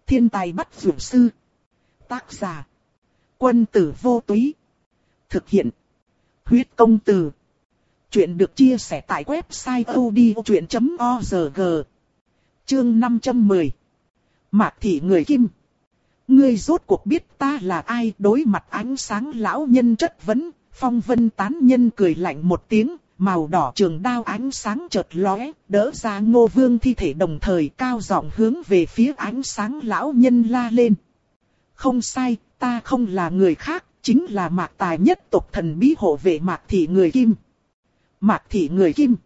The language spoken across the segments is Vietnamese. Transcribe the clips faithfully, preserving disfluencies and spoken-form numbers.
Thiên tài bắt dược sư. Tác giả. Quân tử vô túy. Thực hiện. Huyết công từ. Chuyện được chia sẻ tại website odchuyện chấm org. Chương năm trăm mười. Mạc thị người Kim. Ngươi rốt cuộc biết ta là ai? Đối mặt ánh sáng lão nhân chất vấn, Phong Vân tán nhân cười lạnh một tiếng, màu đỏ trường đao ánh sáng chợt lóe, đỡ ra Ngô Vương thi thể đồng thời cao giọng hướng về phía ánh sáng lão nhân la lên. Không sai, ta không là người khác, chính là Mạc Tài nhất tộc thần bí hộ vệ Mạc thị người Kim. Mạc thị người Kim?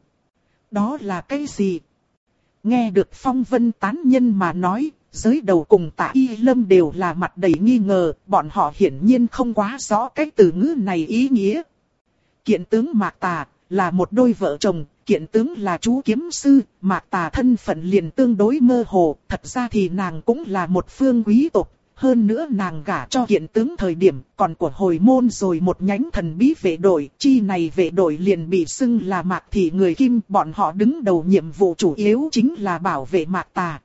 Đó là cái gì? Nghe được Phong Vân tán nhân mà nói, giới đầu cùng Tạ Y Lâm đều là mặt đầy nghi ngờ, bọn họ hiển nhiên không quá rõ cái từ ngữ này ý nghĩa. Kiện tướng Mạc Tà là một đôi vợ chồng, kiện tướng là chú kiếm sư, Mạc Tà thân phận liền tương đối mơ hồ, thật ra thì nàng cũng là một phương quý tộc. Hơn nữa nàng gả cho kiện tướng thời điểm còn của hồi môn rồi một nhánh thần bí vệ đội, chi này vệ đội liền bị xưng là Mạc thị người Kim, bọn họ đứng đầu nhiệm vụ chủ yếu chính là bảo vệ Mạc Tà.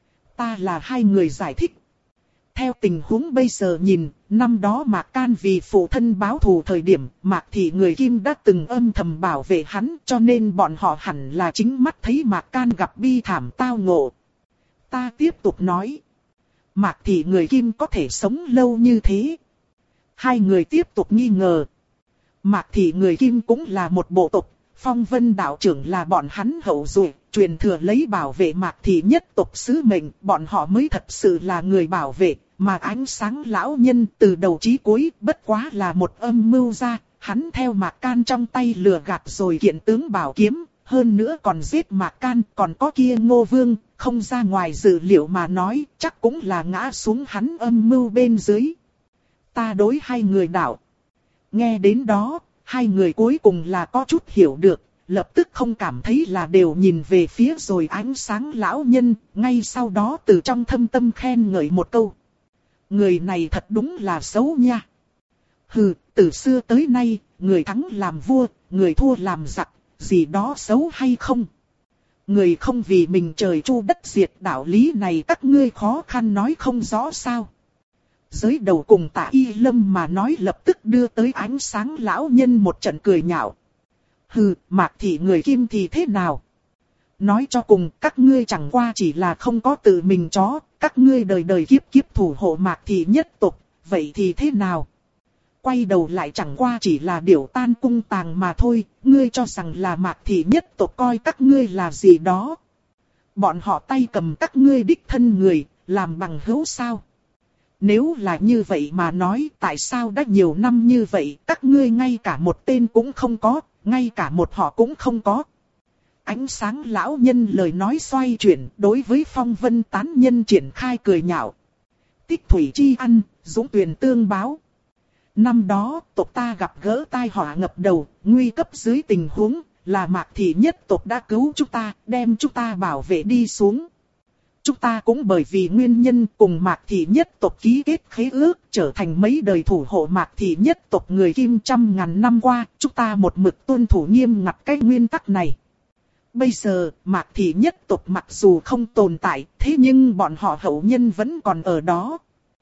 Ta là hai người giải thích. Theo tình huống bây giờ nhìn, năm đó Mạc Can vì phụ thân báo thù thời điểm, Mạc thị người Kim đã từng âm thầm bảo vệ hắn, cho nên bọn họ hẳn là chính mắt thấy Mạc Can gặp bi thảm tao ngộ. Ta tiếp tục nói. Mạc thị người Kim có thể sống lâu như thế. Hai người tiếp tục nghi ngờ. Mạc thị người Kim cũng là một bộ tộc, Phong Vân đạo trưởng là bọn hắn hậu duệ, truyền thừa lấy bảo vệ Mạc thị nhất tộc sứ mệnh, bọn họ mới thật sự là người bảo vệ, mà ánh sáng lão nhân từ đầu chí cuối bất quá là một âm mưu ra, hắn theo Mạc Can trong tay lừa gạt rồi kiện tướng bảo kiếm. Hơn nữa còn giết Mạc Can, còn có kia Ngô Vương, không ra ngoài dự liệu mà nói, chắc cũng là ngã xuống hắn âm mưu bên dưới. Ta đối hai người đạo. Nghe đến đó, hai người cuối cùng là có chút hiểu được, lập tức không cảm thấy là đều nhìn về phía rồi ánh sáng lão nhân, ngay sau đó từ trong thâm tâm khen ngợi một câu. Người này thật đúng là xấu nha. Hừ, từ xưa tới nay, người thắng làm vua, người thua làm giặc. Gì đó xấu hay không? Người không vì mình trời chu đất diệt, đạo lý này các ngươi khó khăn nói không rõ sao? Giới đầu cùng Tạ Y Lâm mà nói lập tức đưa tới ánh sáng lão nhân một trận cười nhạo. Hừ, Mạc thị người Kim thì thế nào? Nói cho cùng các ngươi chẳng qua chỉ là không có tự mình chó, các ngươi đời đời kiếp kiếp thủ hộ Mạc thị nhất tộc, vậy thì thế nào? Quay đầu lại chẳng qua chỉ là điểu tan cung tàng mà thôi, ngươi cho rằng là Mạc thị nhất tộc coi các ngươi là gì đó. Bọn họ tay cầm các ngươi đích thân người, làm bằng hữu sao? Nếu là như vậy mà nói tại sao đã nhiều năm như vậy các ngươi ngay cả một tên cũng không có, ngay cả một họ cũng không có. Ánh sáng lão nhân lời nói xoay chuyển đối với Phong Vân tán nhân triển khai cười nhạo. Tích thủy chi ăn, dũng tuyền tương báo. Năm đó, tộc ta gặp gỡ tai họa ngập đầu, nguy cấp dưới tình huống, là Mạc thị nhất tộc đã cứu chúng ta, đem chúng ta bảo vệ đi xuống. Chúng ta cũng bởi vì nguyên nhân cùng Mạc thị nhất tộc ký kết khế ước, trở thành mấy đời thủ hộ Mạc thị nhất tộc người Kim trăm ngàn năm qua, chúng ta một mực tuân thủ nghiêm ngặt cái nguyên tắc này. Bây giờ, Mạc thị nhất tộc mặc dù không tồn tại, thế nhưng bọn họ hậu nhân vẫn còn ở đó.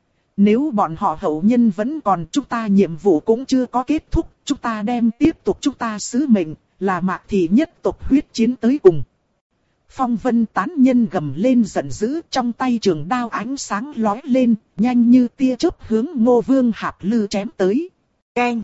Nếu bọn họ hậu nhân vẫn còn, chúng ta nhiệm vụ cũng chưa có kết thúc, chúng ta đem tiếp tục chúng ta sứ mệnh, là Mạc thị nhất tộc huyết chiến tới cùng. Phong Vân tán nhân gầm lên giận dữ, trong tay trường đao ánh sáng lóe lên, nhanh như tia chớp hướng Ngô Vương Hạp Lư chém tới. Keng!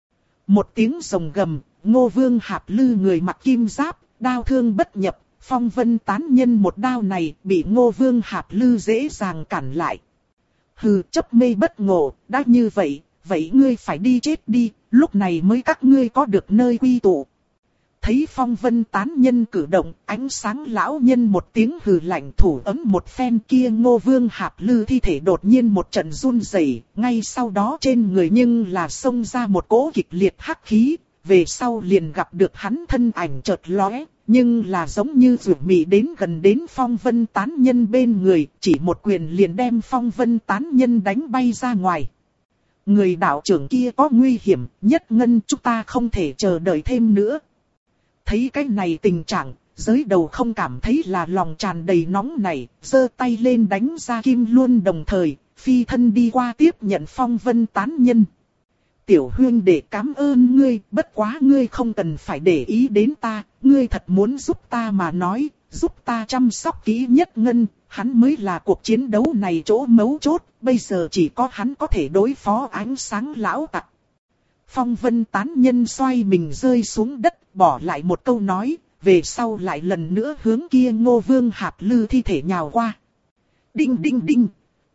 Một tiếng rồng gầm, Ngô Vương Hạp Lư người mặc kim giáp, đao thương bất nhập, Phong Vân tán nhân một đao này bị Ngô Vương Hạp Lư dễ dàng cản lại. Hừ, chấp mê bất ngộ, đã như vậy, vậy ngươi phải đi chết đi, lúc này mới các ngươi có được nơi quy tụ. Thấy Phong Vân tán nhân cử động, ánh sáng lão nhân một tiếng hừ lạnh thủ ấm một phen kia Ngô Vương Hạp Lư thi thể đột nhiên một trận run rẩy, ngay sau đó trên người nhưng là xông ra một cỗ kịch liệt hắc khí, về sau liền gặp được hắn thân ảnh chợt lóe, nhưng là giống như rủi mị đến gần đến Phong Vân tán nhân bên người, chỉ một quyền liền đem Phong Vân tán nhân đánh bay ra ngoài. Người đạo trưởng kia có nguy hiểm, Nhất Ngân chúng ta không thể chờ đợi thêm nữa. Thấy cái này tình trạng, giới đầu không cảm thấy là lòng tràn đầy nóng nảy, giơ tay lên đánh ra kim luân đồng thời, phi thân đi qua tiếp nhận phong vân tán nhân. Tiểu huynh đệ cảm ơn ngươi, bất quá ngươi không cần phải để ý đến ta, ngươi thật muốn giúp ta mà nói, giúp ta chăm sóc kỹ Nhất Ngân, hắn mới là cuộc chiến đấu này chỗ mấu chốt, bây giờ chỉ có hắn có thể đối phó ánh sáng lão tặc. Phong vân tán nhân xoay mình rơi xuống đất, bỏ lại một câu nói, về sau lại lần nữa hướng kia Ngô Vương Hạp Lư thi thể nhào qua. Đinh đinh đinh.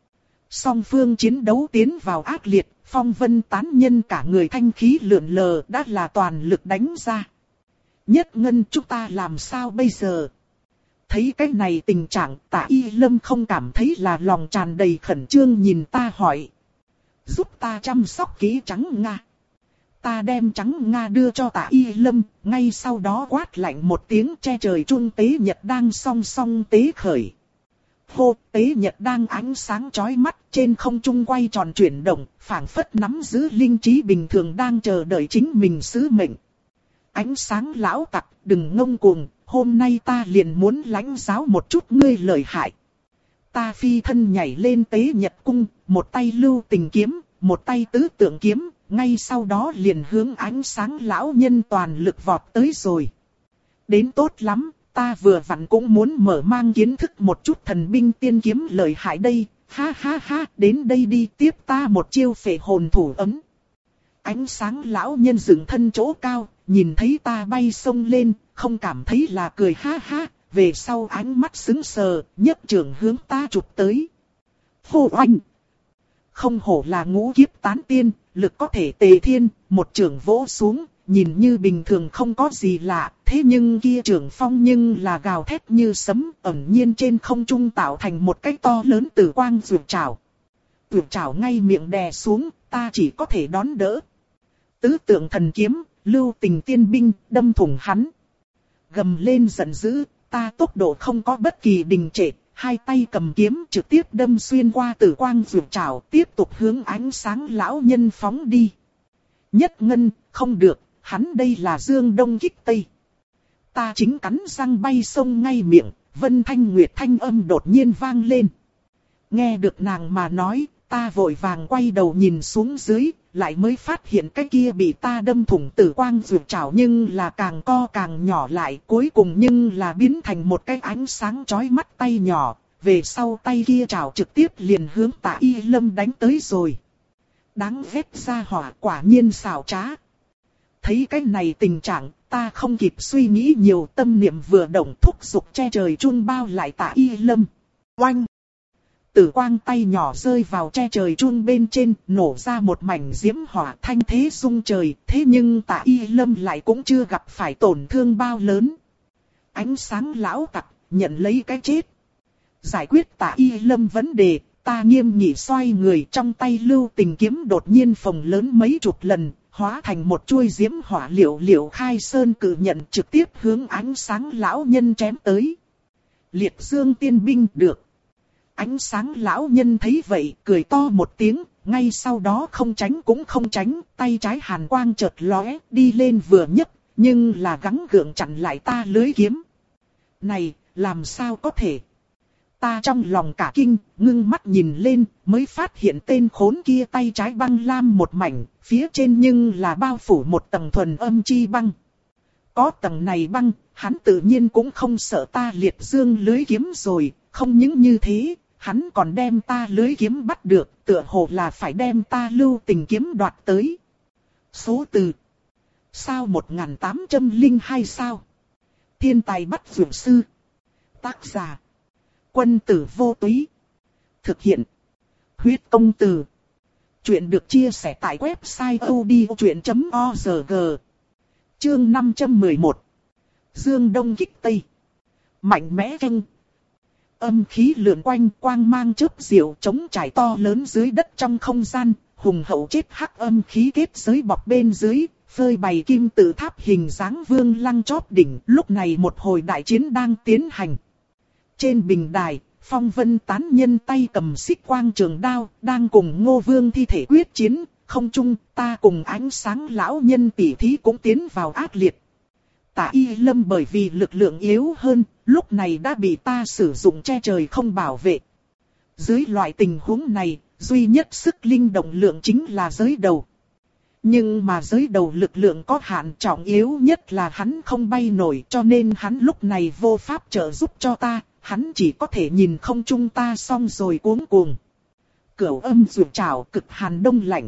Song phương chiến đấu tiến vào ác liệt, phong vân tán nhân cả người thanh khí lượn lờ đã là toàn lực đánh ra. Nhất Ngân, chúng ta làm sao bây giờ? Thấy cái này tình trạng, Tạ Y Lâm không cảm thấy là lòng tràn đầy khẩn trương nhìn ta hỏi. Giúp ta chăm sóc kỹ Trắng Nga. Ta đem Trắng Nga đưa cho Tạ Y Lâm, ngay sau đó quát lạnh một tiếng, che trời trung tế nhật đang song song tế khởi. Hô, tế nhật đang ánh sáng chói mắt, trên không trung quay tròn chuyển động, phảng phất nắm giữ linh trí bình thường đang chờ đợi chính mình sứ mệnh. Ánh sáng lão tặc, đừng ngông cuồng, hôm nay ta liền muốn lãnh giáo một chút ngươi lợi hại. Ta phi thân nhảy lên tế nhật cung, một tay lưu tình kiếm, một tay tứ tượng kiếm, ngay sau đó liền hướng ánh sáng lão nhân toàn lực vọt tới rồi. Đến tốt lắm, ta vừa vặn cũng muốn mở mang kiến thức một chút thần binh tiên kiếm lợi hại đây, ha ha ha, đến đây đi tiếp ta một chiêu phệ hồn thủ ấm. Ánh sáng lão nhân dựng thân chỗ cao, nhìn thấy ta bay sông lên, không cảm thấy là cười ha ha, về sau ánh mắt sững sờ, nhấc trường hướng ta chụp tới. Hô oanh! Không hổ là ngũ kiếp tán tiên, lực có thể tề thiên, một trường vỗ xuống, nhìn như bình thường không có gì lạ, thế nhưng kia trường phong nhưng là gào thét như sấm, ẩn nhiên trên không trung tạo thành một cái to lớn tử quang rượt trảo. Rượt trảo ngay miệng đè xuống, ta chỉ có thể đón đỡ. Tứ tượng thần kiếm, lưu tình tiên binh, đâm thủng hắn. Gầm lên giận dữ, ta tốc độ không có bất kỳ đình trệ, hai tay cầm kiếm trực tiếp đâm xuyên qua tử quang rượt trảo, tiếp tục hướng ánh sáng lão nhân phóng đi. Nhất Ngân, không được, hắn đây là dương đông kích tây. Ta chính cắn răng bay sông ngay miệng, Vân Thanh Nguyệt thanh âm đột nhiên vang lên. Nghe được nàng mà nói, ta vội vàng quay đầu nhìn xuống dưới, lại mới phát hiện cái kia bị ta đâm thủng tử quang rượt trảo nhưng là càng co càng nhỏ lại, cuối cùng nhưng là biến thành một cái ánh sáng chói mắt tay nhỏ, về sau tay kia trảo trực tiếp liền hướng Tạ Y Lâm đánh tới rồi. Đáng ghét ra hỏa, quả nhiên xảo trá. Thấy cái này tình trạng, ta không kịp suy nghĩ nhiều, tâm niệm vừa động thúc giục che trời chun bao lại Tạ Y Lâm. Oanh! Tử quang tay nhỏ rơi vào che trời chun bên trên, nổ ra một mảnh diễm hỏa thanh thế rung trời, thế nhưng Tạ Y Lâm lại cũng chưa gặp phải tổn thương bao lớn. Ánh sáng lão tặc, nhận lấy cái chết. Giải quyết Tạ Y Lâm vấn đề, ta nghiêm nghị xoay người, trong tay lưu tình kiếm đột nhiên phồng lớn mấy chục lần, hóa thành một chuôi diễm hỏa liệu liệu khai sơn cự nhận trực tiếp hướng ánh sáng lão nhân chém tới. Liệt dương tiên binh được. Ánh sáng lão nhân thấy vậy, cười to một tiếng, ngay sau đó không tránh cũng không tránh, tay trái hàn quang chợt lóe, đi lên vừa nhấc, nhưng là gắng gượng chặn lại ta lưới kiếm. Này, làm sao có thể? Ta trong lòng cả kinh, ngưng mắt nhìn lên, mới phát hiện tên khốn kia tay trái băng lam một mảnh, phía trên nhưng là bao phủ một tầng thuần âm chi băng. Có tầng này băng, hắn tự nhiên cũng không sợ ta liệt dương lưới kiếm rồi, không những như thế, hắn còn đem ta lưới kiếm bắt được, tựa hồ là phải đem ta lưu tình kiếm đoạt tới. Số từ. Sao một nghìn tám trăm lẻ hai sao? Thiên tài bắt vượt sư. Tác giả. Quân tử vô túy. Thực hiện. Huyết công từ. Chuyện được chia sẻ tại website odchuyện chấm org. Chương năm trăm mười một. Dương Đông kích Tây. Mạnh mẽ canh. Âm khí lượn quanh, quang mang chớp diệu chống trải to lớn dưới đất trong không gian, hùng hậu chết hắc âm khí kết giới bọc bên dưới, phơi bày kim tự tháp hình dáng vương lăng chóp đỉnh. Lúc này một hồi đại chiến đang tiến hành. Trên bình đài, Phong Vân tán nhân tay cầm xích quang trường đao, đang cùng Ngô Vương thi thể quyết chiến. Không chung, ta cùng ánh sáng lão nhân tỷ thí cũng tiến vào ác liệt. Tạ Y Lâm bởi vì lực lượng yếu hơn, lúc này đã bị ta sử dụng che trời không bảo vệ. Dưới loại tình huống này, duy nhất sức linh động lượng chính là giới đầu. Nhưng mà giới đầu lực lượng có hạn, trọng yếu nhất là hắn không bay nổi, cho nên hắn lúc này vô pháp trợ giúp cho ta, hắn chỉ có thể nhìn không trung ta xong rồi cuống cuồng. Cửu âm rượu trảo cực hàn đông lạnh.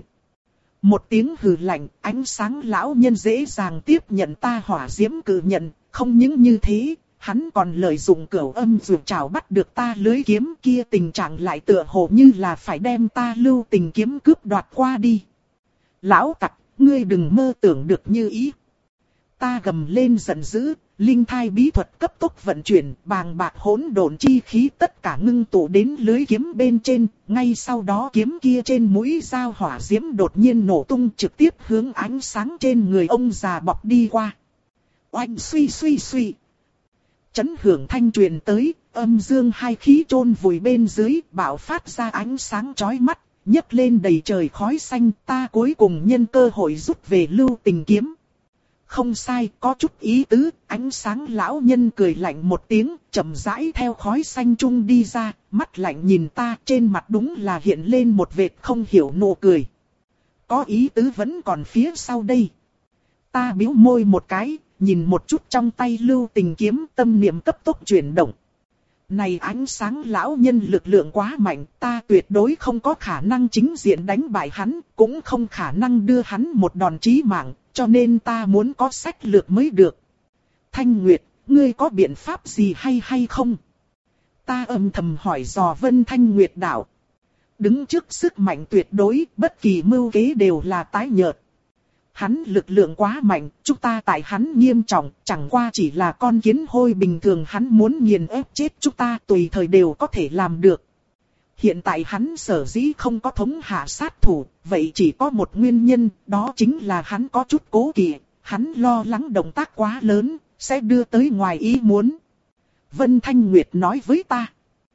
Một tiếng hừ lạnh, ánh sáng lão nhân dễ dàng tiếp nhận ta hỏa diễm cử nhận, không những như thế, hắn còn lợi dụng cửu âm rượu trảo bắt được ta lưới kiếm kia, tình trạng lại tựa hồ như là phải đem ta lưu tình kiếm cướp đoạt qua đi. Lão tặc, ngươi đừng mơ tưởng được như ý. Ta gầm lên giận dữ, linh thai bí thuật cấp tốc vận chuyển, bàng bạc hỗn độn chi khí tất cả ngưng tụ đến lưới kiếm bên trên, ngay sau đó kiếm kia trên mũi dao hỏa diễm đột nhiên nổ tung, trực tiếp hướng ánh sáng trên người ông già bọc đi qua. Oanh suy suy suy. Chấn hưởng thanh truyền tới, âm dương hai khí chôn vùi bên dưới, bạo phát ra ánh sáng chói mắt, nhấc lên đầy trời khói xanh, ta cuối cùng nhân cơ hội rút về lưu tình kiếm. Không sai, có chút ý tứ, ánh sáng lão nhân cười lạnh một tiếng, chậm rãi theo khói xanh trung đi ra, mắt lạnh nhìn ta, trên mặt đúng là hiện lên một vệt không hiểu nụ cười. Có ý tứ vẫn còn phía sau đây. Ta bĩu môi một cái, nhìn một chút trong tay lưu tình kiếm, tâm niệm cấp tốc chuyển động. Này ánh sáng lão nhân lực lượng quá mạnh, ta tuyệt đối không có khả năng chính diện đánh bại hắn, cũng không khả năng đưa hắn một đòn chí mạng, cho nên ta muốn có sách lược mới được. Thanh Nguyệt, ngươi có biện pháp gì hay hay không? Ta âm thầm hỏi dò Vân Thanh Nguyệt đạo. Đứng trước sức mạnh tuyệt đối, bất kỳ mưu kế đều là tái nhợt. Hắn lực lượng quá mạnh, chúng ta tại hắn nghiêm trọng, chẳng qua chỉ là con kiến hôi bình thường, hắn muốn nghiền ép chết chúng ta tùy thời đều có thể làm được. Hiện tại hắn sở dĩ không có thống hạ sát thủ, vậy chỉ có một nguyên nhân, đó chính là hắn có chút cố kỵ, hắn lo lắng động tác quá lớn, sẽ đưa tới ngoài ý muốn. Vân Thanh Nguyệt nói với ta.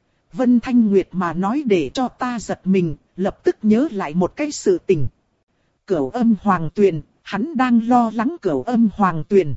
Vân Thanh Nguyệt mà nói để cho ta giật mình, lập tức nhớ lại một cái sự tình. Cửu âm hoàng tuyền, hắn đang lo lắng cửu âm hoàng tuyền.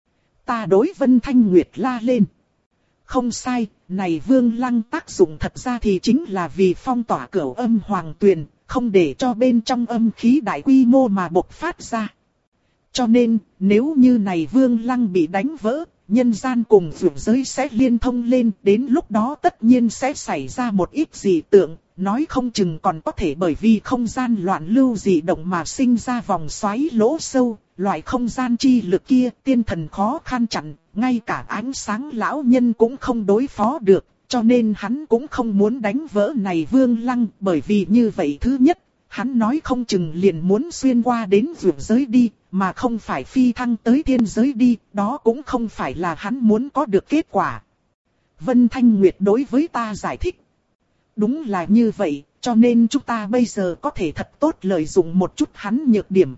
Ta đối Vân Thanh Nguyệt la lên. Không sai, này Vương Lăng tác dụng thật ra thì chính là vì phong tỏa cửu âm hoàng tuyền, không để cho bên trong âm khí đại quy mô mà bộc phát ra. Cho nên, nếu như này Vương Lăng bị đánh vỡ, nhân gian cùng vượt giới sẽ liên thông lên, đến lúc đó tất nhiên sẽ xảy ra một ít dị tượng, nói không chừng còn có thể bởi vì không gian loạn lưu dị động mà sinh ra vòng xoáy lỗ sâu, loại không gian chi lực kia tiên thần khó khăn chặn, ngay cả ánh sáng lão nhân cũng không đối phó được, cho nên hắn cũng không muốn đánh vỡ này Vương Lăng, bởi vì như vậy thứ nhất, hắn nói không chừng liền muốn xuyên qua đến vượt giới đi, mà không phải phi thăng tới thiên giới đi, đó cũng không phải là hắn muốn có được kết quả. Vân Thanh Nguyệt đối với ta giải thích. Đúng là như vậy, cho nên chúng ta bây giờ có thể thật tốt lợi dụng một chút hắn nhược điểm.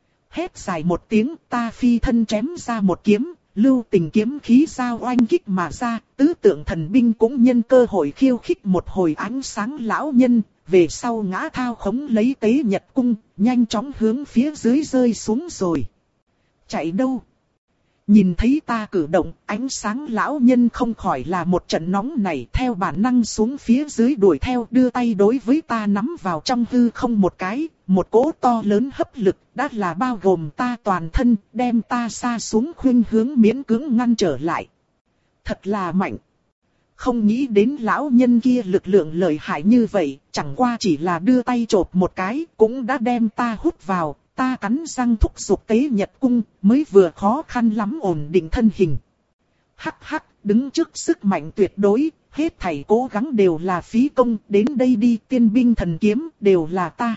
Hét dài một tiếng, ta phi thân chém ra một kiếm, lưu tình kiếm khí giao oanh kích mà ra, tứ tượng thần binh cũng nhân cơ hội khiêu khích một hồi ánh sáng lão nhân, về sau ngã thao khống lấy tế nhật cung, nhanh chóng hướng phía dưới rơi xuống rồi. Chạy đâu? Nhìn thấy ta cử động, ánh sáng lão nhân không khỏi là một trận nóng này, theo bản năng xuống phía dưới đuổi theo, đưa tay đối với ta nắm vào trong hư không một cái, một cỗ to lớn hấp lực, đã là bao gồm ta toàn thân, đem ta sa xuống khuynh hướng miễn cưỡng ngăn trở lại. Thật là mạnh. Không nghĩ đến lão nhân kia lực lượng lợi hại như vậy, chẳng qua chỉ là đưa tay chộp một cái, cũng đã đem ta hút vào. Ta cắn răng thúc giục tế nhật cung, mới vừa khó khăn lắm ổn định thân hình. Hắc hắc, đứng trước sức mạnh tuyệt đối, hết thảy cố gắng đều là phí công, đến đây đi, tiên binh thần kiếm, đều là ta.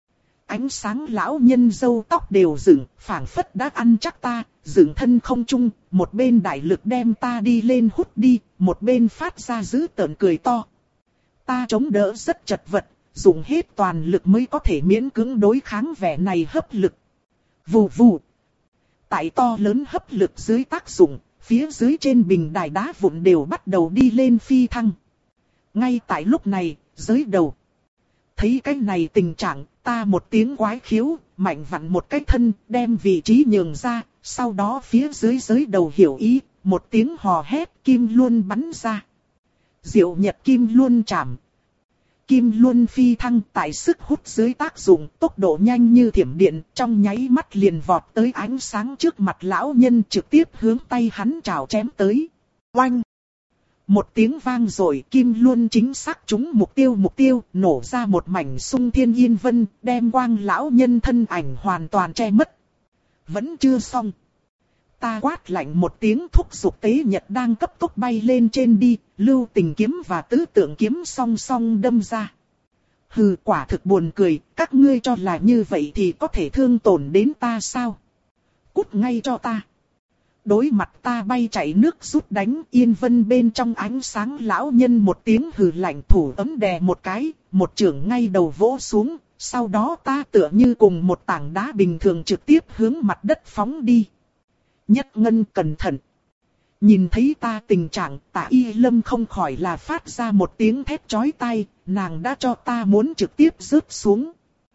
Ánh sáng lão nhân râu tóc đều dựng, phảng phất đã ăn chắc ta, dựng thân không trung, một bên đại lực đem ta đi lên hút đi, một bên phát ra dữ tợn cười to. Ta chống đỡ rất chật vật. Dùng hết toàn lực mới có thể miễn cưỡng đối kháng vẻ này hấp lực. Vù vù. Tại to lớn hấp lực dưới tác dụng, phía dưới trên bình đài đá vụn đều bắt đầu đi lên phi thăng. Ngay tại lúc này, giới đầu. Thấy cái này tình trạng, ta một tiếng quái khiếu, mạnh vặn một cái thân, đem vị trí nhường ra, sau đó phía dưới giới đầu hiểu ý, một tiếng hò hét kim luân bắn ra. Diệu nhật kim luân chạm. Kim luân phi thăng tại sức hút dưới tác dụng tốc độ nhanh như thiểm điện, trong nháy mắt liền vọt tới ánh sáng trước mặt lão nhân trực tiếp hướng tay hắn chảo chém tới. Oanh! Một tiếng vang rồi, kim luân chính xác trúng mục tiêu mục tiêu, nổ ra một mảnh sung thiên yên vân, đem quang lão nhân thân ảnh hoàn toàn che mất. Vẫn chưa xong. Ta quát lạnh một tiếng thúc giục Tế Nhật đang cấp tốc bay lên trên đi, Lưu Tình kiếm và Tứ Tượng kiếm song song đâm ra. Hừ, quả thực buồn cười, các ngươi cho là như vậy thì có thể thương tổn đến ta sao? Cút ngay cho ta. Đối mặt ta bay chạy nước rút đánh, yên vân bên trong ánh sáng lão nhân một tiếng hừ lạnh thủ ấm đè một cái, một chưởng ngay đầu vỗ xuống, sau đó ta tựa như cùng một tảng đá bình thường trực tiếp hướng mặt đất phóng đi. Nhất Ngân cẩn thận. Nhìn thấy ta tình trạng, Tạ Y Lâm không khỏi là phát ra một tiếng thét chói tai, nàng đã cho ta muốn trực tiếp rớt xuống.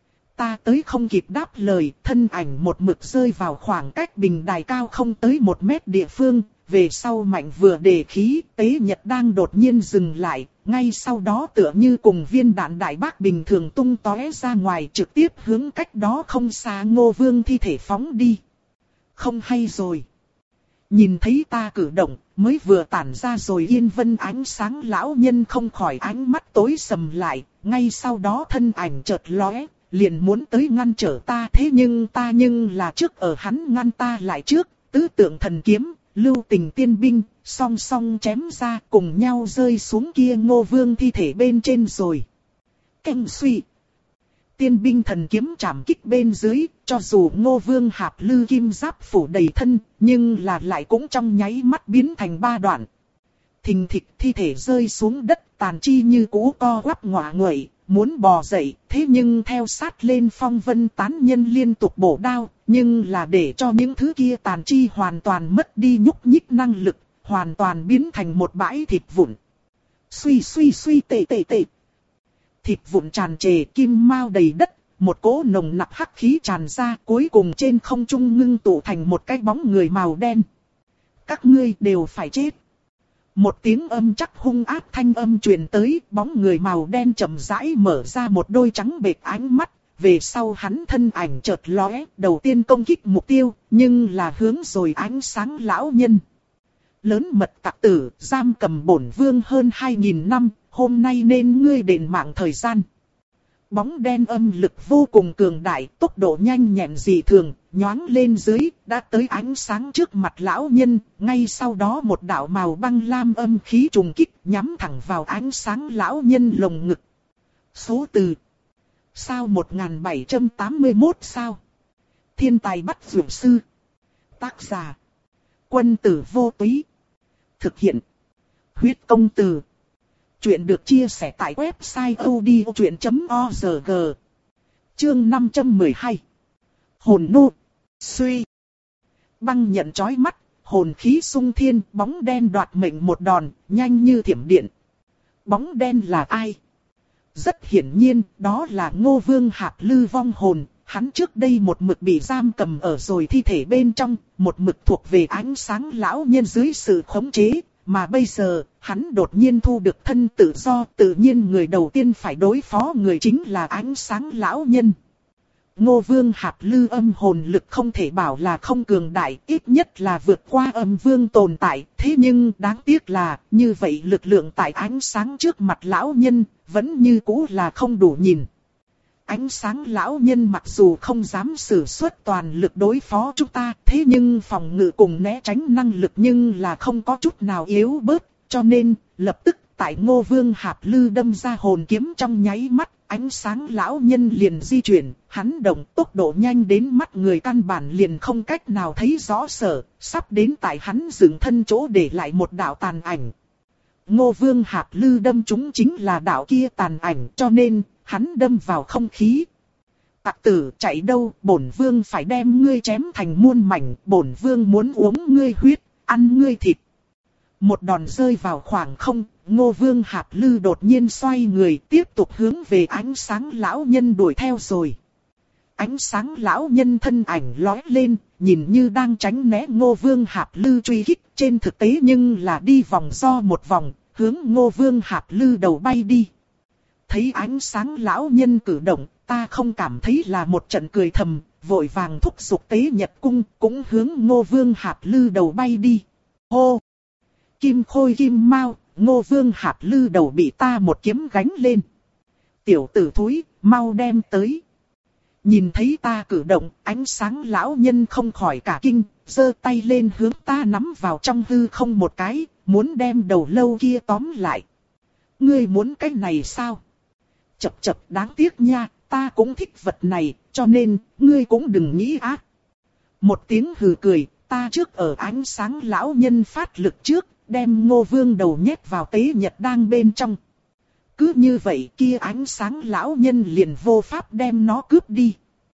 Ta tới không kịp đáp lời, thân ảnh một mực rơi vào khoảng cách bình đài cao không tới một mét địa phương, về sau mạnh vừa đề khí, Tế Nhật đang đột nhiên dừng lại, ngay sau đó tựa như cùng viên đạn đại bác bình thường tung tóe ra ngoài trực tiếp hướng cách đó không xa Ngô Vương thi thể phóng đi. Không hay rồi. Nhìn thấy ta cử động, mới vừa tản ra rồi yên vân ánh sáng lão nhân không khỏi ánh mắt tối sầm lại, ngay sau đó thân ảnh chợt lóe, liền muốn tới ngăn trở ta thế nhưng ta nhưng là trước ở hắn ngăn ta lại trước, tứ tượng thần kiếm, lưu tình tiên binh, song song chém ra cùng nhau rơi xuống kia Ngô Vương thi thể bên trên rồi. Canh suy. Tiên binh thần kiếm chạm kích bên dưới, cho dù Ngô Vương hạp lư kim giáp phủ đầy thân, nhưng là lại cũng trong nháy mắt biến thành ba đoạn. Thình thịch thi thể rơi xuống đất, tàn chi như cú co quắp ngọa nguậy, muốn bò dậy, thế nhưng theo sát lên phong vân tán nhân liên tục bổ đao, nhưng là để cho những thứ kia tàn chi hoàn toàn mất đi nhúc nhích năng lực, hoàn toàn biến thành một bãi thịt vụn. Suy suy suy tệ tệ tệ. Thịt vụn tràn trề kim mao đầy đất, một cỗ nồng nặc hắc khí tràn ra cuối cùng trên không trung ngưng tụ thành một cái bóng người màu đen. Các ngươi đều phải chết. Một tiếng âm chắc hung ác thanh âm truyền tới, bóng người màu đen chậm rãi mở ra một đôi trắng bệch ánh mắt, về sau hắn thân ảnh chợt lóe, đầu tiên công kích mục tiêu, nhưng là hướng rồi ánh sáng lão nhân. Lớn mật tặc tử, giam cầm bổn vương hơn hai nghìn năm, hôm nay nên ngươi đền mạng thời gian. Bóng đen âm lực vô cùng cường đại, tốc độ nhanh nhẹn dị thường, nhoáng lên dưới, đã tới ánh sáng trước mặt lão nhân, ngay sau đó một đạo màu băng lam âm khí trùng kích, nhắm thẳng vào ánh sáng lão nhân lồng ngực. Số từ. Sao một nghìn bảy trăm tám mươi mốt sao? Thiên tài bắt dược sư. Tác giả. Quân tử vô túy. Thực hiện. Huyết công từ. Chuyện được chia sẻ tại website odchuyện chấm org. Chương năm trăm mười hai. Hồn nô. Suy. Băng nhận chói mắt, hồn khí sung thiên, bóng đen đoạt mệnh một đòn, nhanh như thiểm điện. Bóng đen là ai? Rất hiển nhiên, đó là Ngô Vương hạp lư vong hồn. Hắn trước đây một mực bị giam cầm ở rồi thi thể bên trong, một mực thuộc về ánh sáng lão nhân dưới sự khống chế. Mà bây giờ, hắn đột nhiên thu được thân tự do, tự nhiên người đầu tiên phải đối phó người chính là ánh sáng lão nhân. Ngô Vương hạp lư âm hồn lực không thể bảo là không cường đại, ít nhất là vượt qua âm vương tồn tại. Thế nhưng đáng tiếc là, như vậy lực lượng tại ánh sáng trước mặt lão nhân, vẫn như cũ là không đủ nhìn. Ánh sáng lão nhân mặc dù không dám sử xuất toàn lực đối phó chúng ta, thế nhưng phòng ngự cùng né tránh năng lực nhưng là không có chút nào yếu bớt, cho nên, lập tức tại Ngô Vương hạp lư đâm ra hồn kiếm trong nháy mắt, ánh sáng lão nhân liền di chuyển, hắn động tốc độ nhanh đến mắt người căn bản liền không cách nào thấy rõ sở, sắp đến tại hắn dựng thân chỗ để lại một đạo tàn ảnh. Ngô Vương hạp lư đâm chúng chính là đạo kia tàn ảnh, cho nên hắn đâm vào không khí. Tặc tử chạy đâu, bổn vương phải đem ngươi chém thành muôn mảnh, bổn vương muốn uống ngươi huyết, ăn ngươi thịt. Một đòn rơi vào khoảng không, Ngô Vương hạp lư đột nhiên xoay người tiếp tục hướng về ánh sáng lão nhân đuổi theo rồi. Ánh sáng lão nhân thân ảnh lói lên, nhìn như đang tránh né Ngô Vương Hạp Lư truy kích, trên thực tế nhưng là đi vòng do một vòng, hướng Ngô Vương Hạp Lư đầu bay đi. Thấy ánh sáng lão nhân cử động, ta không cảm thấy là một trận cười thầm, vội vàng thúc giục tế nhật cung, cũng hướng Ngô Vương Hạp Lư đầu bay đi. Hô! Kim khôi kim mau, Ngô Vương Hạp Lư đầu bị ta một kiếm gánh lên. Tiểu tử thúi, mau đem tới. Nhìn thấy ta cử động, ánh sáng lão nhân không khỏi cả kinh, giơ tay lên hướng ta nắm vào trong hư không một cái, muốn đem đầu lâu kia tóm lại. Ngươi muốn cái này sao? Chập chập đáng tiếc nha, ta cũng thích vật này, cho nên, ngươi cũng đừng nghĩ ác. Một tiếng hừ cười, ta trước ở ánh sáng lão nhân phát lực trước, đem Ngô Vương đầu nhét vào tế nhật đang bên trong. Cứ như vậy kia ánh sáng lão nhân liền vô pháp đem nó cướp đi.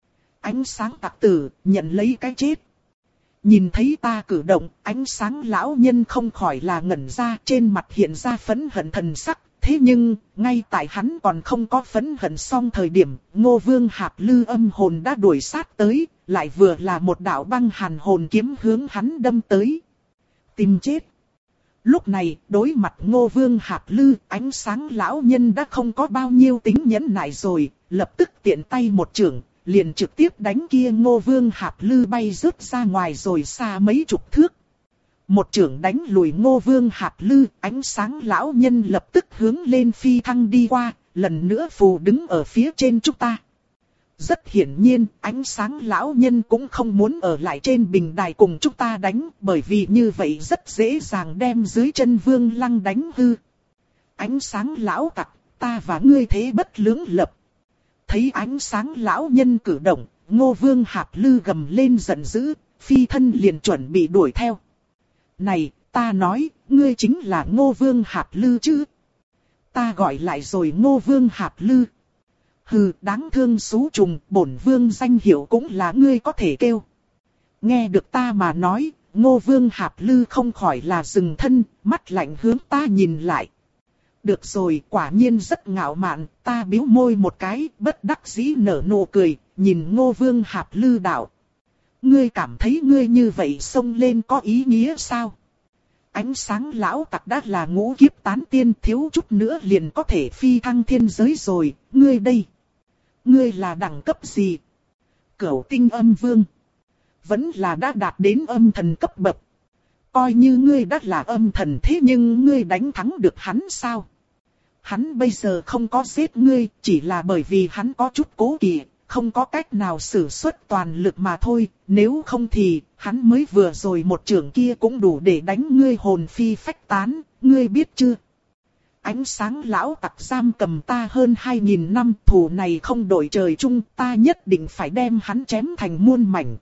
Ánh sáng tặc tử, nhận lấy cái chết. Nhìn thấy ta cử động, ánh sáng lão nhân không khỏi là ngẩn ra, trên mặt hiện ra phẫn hận thần sắc. Thế nhưng, ngay tại hắn còn không có phẫn hận xong thời điểm, Ngô Vương Hạp Lư âm hồn đã đuổi sát tới, lại vừa là một đạo băng hàn hồn kiếm hướng hắn đâm tới. Tìm chết. Lúc này, đối mặt Ngô Vương Hạp Lư, ánh sáng lão nhân đã không có bao nhiêu tính nhẫn nại rồi, lập tức tiện tay một chưởng, liền trực tiếp đánh kia Ngô Vương Hạp Lư bay rớt ra ngoài rồi xa mấy chục thước. Một chưởng đánh lùi Ngô Vương Hạp Lư, ánh sáng lão nhân lập tức hướng lên phi thăng đi qua, lần nữa phù đứng ở phía trên chúng ta. Rất hiển nhiên, ánh sáng lão nhân cũng không muốn ở lại trên bình đài cùng chúng ta đánh, bởi vì như vậy rất dễ dàng đem dưới chân Vương Lăng đánh hư. Ánh sáng lão tặc, ta và ngươi thế bất lưỡng lập. Thấy ánh sáng lão nhân cử động, Ngô Vương Hạp Lư gầm lên giận dữ, phi thân liền chuẩn bị đuổi theo. Này, ta nói, ngươi chính là Ngô Vương Hạp Lư chứ? Ta gọi lại rồi Ngô Vương Hạp Lư. Hừ, đáng thương xú trùng, bổn vương danh hiệu cũng là ngươi có thể kêu. Nghe được ta mà nói, Ngô Vương Hạp Lư không khỏi là dừng thân, mắt lạnh hướng ta nhìn lại. Được rồi, quả nhiên rất ngạo mạn, ta biếu môi một cái, bất đắc dĩ nở nụ cười, nhìn Ngô Vương Hạp Lư đạo. Ngươi cảm thấy ngươi như vậy xông lên có ý nghĩa sao? Ánh sáng lão tặc đã là ngũ kiếp tán tiên, thiếu chút nữa liền có thể phi thăng thiên giới rồi, ngươi đây. Ngươi là đẳng cấp gì? Cửu tinh âm vương. Vẫn là đã đạt đến âm thần cấp bậc. Coi như ngươi đã là âm thần thế nhưng ngươi đánh thắng được hắn sao? Hắn bây giờ không có giết ngươi, chỉ là bởi vì hắn có chút cố kỵ, không có cách nào sử xuất toàn lực mà thôi, nếu không thì, hắn mới vừa rồi một trường kia cũng đủ để đánh ngươi hồn phi phách tán, ngươi biết chưa? Ánh sáng lão tặc giam cầm ta hơn hai nghìn năm, thù này không đổi trời chung, ta nhất định phải đem hắn chém thành muôn mảnh.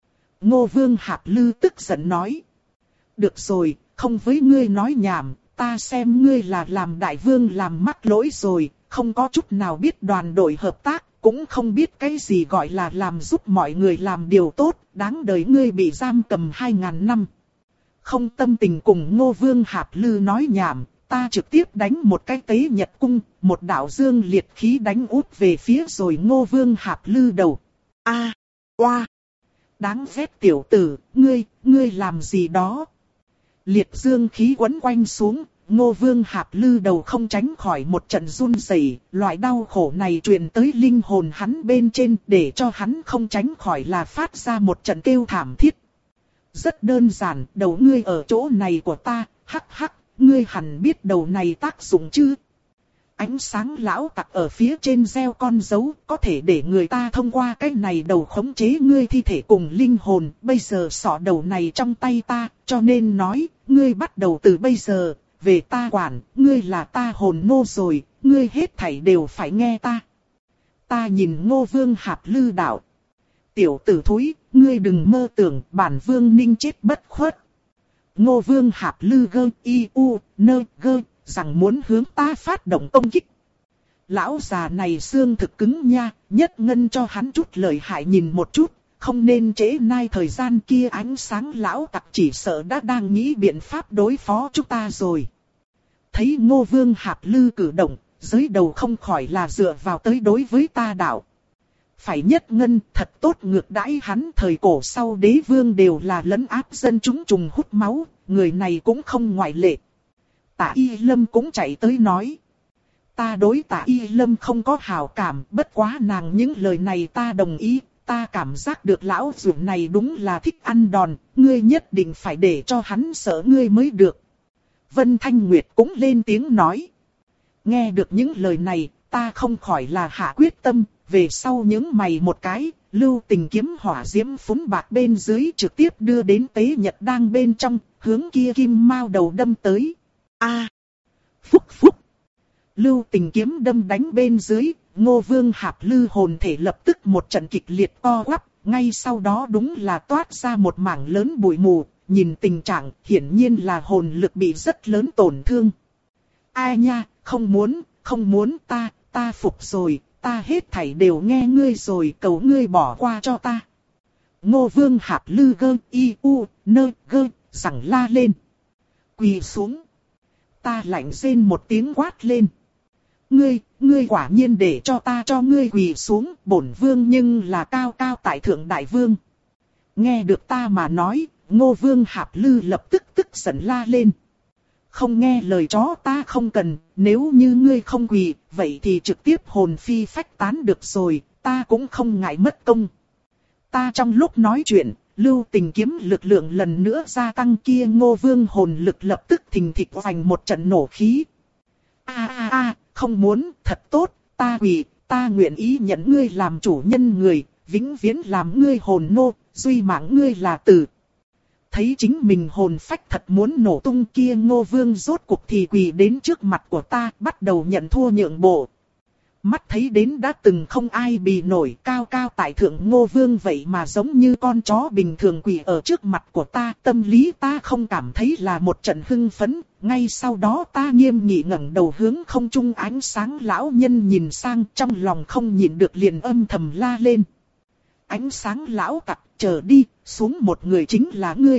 Ngô Vương Hạp Lư tức giận nói. Được rồi, không với ngươi nói nhảm, ta xem ngươi là làm đại vương làm mắc lỗi rồi, không có chút nào biết đoàn đội hợp tác, cũng không biết cái gì gọi là làm giúp mọi người làm điều tốt, đáng đời ngươi bị giam cầm hai ngàn năm. Không tâm tình cùng Ngô Vương Hạp Lư nói nhảm, ta trực tiếp đánh một cái tế nhật cung, một đạo dương liệt khí đánh út về phía rồi Ngô Vương Hạp Lư đầu. A, oa, đáng ghét tiểu tử, ngươi, ngươi làm gì đó? Liệt dương khí quấn quanh xuống, Ngô Vương Hạp Lư đầu không tránh khỏi một trận run rẩy, loại đau khổ này truyền tới linh hồn hắn bên trên để cho hắn không tránh khỏi là phát ra một trận kêu thảm thiết. Rất đơn giản, đầu ngươi ở chỗ này của ta, hắc hắc, ngươi hẳn biết đầu này tác dụng chứ. Ánh sáng lão tặc ở phía trên gieo con dấu, có thể để người ta thông qua cái này đầu khống chế ngươi thi thể cùng linh hồn, bây giờ sọ đầu này trong tay ta, cho nên nói, ngươi bắt đầu từ bây giờ, về ta quản, ngươi là ta hồn nô rồi, ngươi hết thảy đều phải nghe ta. Ta nhìn Ngô Vương Hạp Lư đạo. Tiểu tử thúi, ngươi đừng mơ tưởng bản vương ninh chết bất khuất. Ngô Vương Hạp Lư gơ y u nơ gơ, rằng muốn hướng ta phát động công kích. Lão già này xương thực cứng nha, nhất ngân cho hắn chút lợi hại nhìn một chút, không nên trễ nai thời gian kia ánh sáng lão tặc chỉ sợ đã đang nghĩ biện pháp đối phó chúng ta rồi. Thấy Ngô Vương Hạp Lư cử động, giới đầu không khỏi là dựa vào tới đối với ta đạo. Phải nhất ngân thật tốt ngược đãi hắn. Thời cổ sau đế vương đều là lấn áp dân chúng trùng hút máu, người này cũng không ngoại lệ. Tạ Y Lâm cũng chạy tới nói. Ta đối Tạ Y Lâm không có hảo cảm, bất quá nàng những lời này ta đồng ý. Ta cảm giác được lão dưỡng này đúng là thích ăn đòn, ngươi nhất định phải để cho hắn sợ ngươi mới được. Vân Thanh Nguyệt cũng lên tiếng nói. Nghe được những lời này, ta không khỏi là hạ quyết tâm, về sau những mày một cái, lưu tình kiếm hỏa diễm phúng bạc bên dưới trực tiếp đưa đến tế nhật đang bên trong, hướng kia kim mao đầu đâm tới. A, phúc phúc. Lưu tình kiếm đâm đánh bên dưới, Ngô Vương Hạp Lư hồn thể lập tức một trận kịch liệt co quắp, ngay sau đó đúng là toát ra một mảng lớn bụi mù, nhìn tình trạng hiển nhiên là hồn lực bị rất lớn tổn thương. Ai nha, không muốn, không muốn ta, ta phục rồi, ta hết thảy đều nghe ngươi rồi, cầu ngươi bỏ qua cho ta. Ngô Vương Hạp Lư gơ y u nơ gơ rằng la lên. Quỳ xuống. Ta lạnh rên một tiếng quát lên. Ngươi, ngươi quả nhiên để cho ta cho ngươi quỳ xuống, bổn vương nhưng là cao cao tại thượng đại vương. Nghe được ta mà nói, Ngô Vương Hạp Lư lập tức tức giận la lên. Không nghe lời chó ta không cần, nếu như ngươi không quỳ, vậy thì trực tiếp hồn phi phách tán được rồi, ta cũng không ngại mất công. Ta trong lúc nói chuyện, lưu tình kiếm lực lượng lần nữa gia tăng kia Ngô Vương hồn lực lập tức thình thịch vành một trận nổ khí. A a a, không muốn, thật tốt, ta quỳ, ta nguyện ý nhận ngươi làm chủ nhân người, vĩnh viễn làm ngươi hồn nô, duy mạng ngươi là tử. Thấy chính mình hồn phách thật muốn nổ tung kia Ngô Vương rốt cuộc thì quỳ đến trước mặt của ta, bắt đầu nhận thua nhượng bộ. Mắt thấy đến đã từng không ai bì nổi, cao cao tại thượng Ngô Vương vậy mà giống như con chó bình thường quỳ ở trước mặt của ta, tâm lý ta không cảm thấy là một trận hưng phấn, ngay sau đó ta nghiêm nghị ngẩng đầu hướng không trung ánh sáng lão nhân nhìn sang, trong lòng không nhịn được liền âm thầm la lên. Ánh sáng lão tặc, chờ đi, xuống một người chính là ngươi.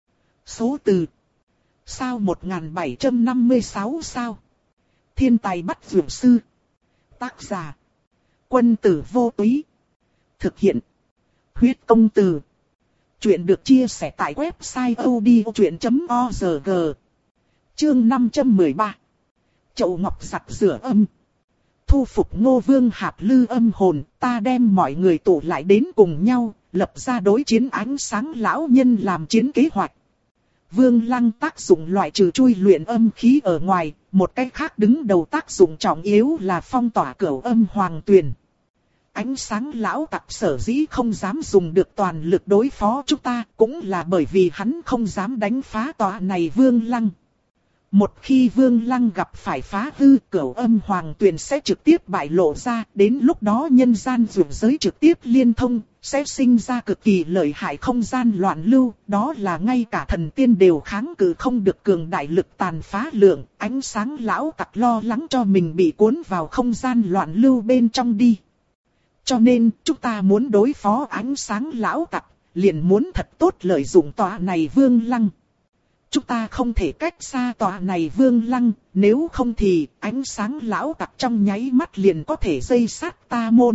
Số từ. Sao một nghìn bảy trăm năm mươi sáu sao? Thiên tài bắt dược sư. Tác giả. Quân tử vô túy. Thực hiện. Huyết công từ. Chuyện được chia sẻ tại website odchuyện chấm org. Chương năm trăm mười ba. Chậu ngọc giặt rửa âm. Thu phục Ngô Vương Hạp Lư âm hồn, ta đem mọi người tụ lại đến cùng nhau, lập ra đối chiến ánh sáng lão nhân làm chiến kế hoạch. Vương Lăng tác dụng loại trừ chui luyện âm khí ở ngoài, một cách khác đứng đầu tác dụng trọng yếu là phong tỏa cửu âm hoàng tuyền. Ánh sáng lão tặc sở dĩ không dám dùng được toàn lực đối phó chúng ta, cũng là bởi vì hắn không dám đánh phá tòa này Vương Lăng. Một khi Vương Lăng gặp phải phá hư, cửu âm hoàng tuyền sẽ trực tiếp bại lộ ra, đến lúc đó nhân gian vượt giới trực tiếp liên thông, sẽ sinh ra cực kỳ lợi hại không gian loạn lưu, đó là ngay cả thần tiên đều kháng cự không được cường đại lực tàn phá lượng, ánh sáng lão tặc lo lắng cho mình bị cuốn vào không gian loạn lưu bên trong đi. Cho nên, chúng ta muốn đối phó ánh sáng lão tặc, liền muốn thật tốt lợi dụng tòa này Vương Lăng. Chúng ta không thể cách xa tòa này Vương Lăng, nếu không thì ánh sáng lão tặc trong nháy mắt liền có thể dây sát ta môn.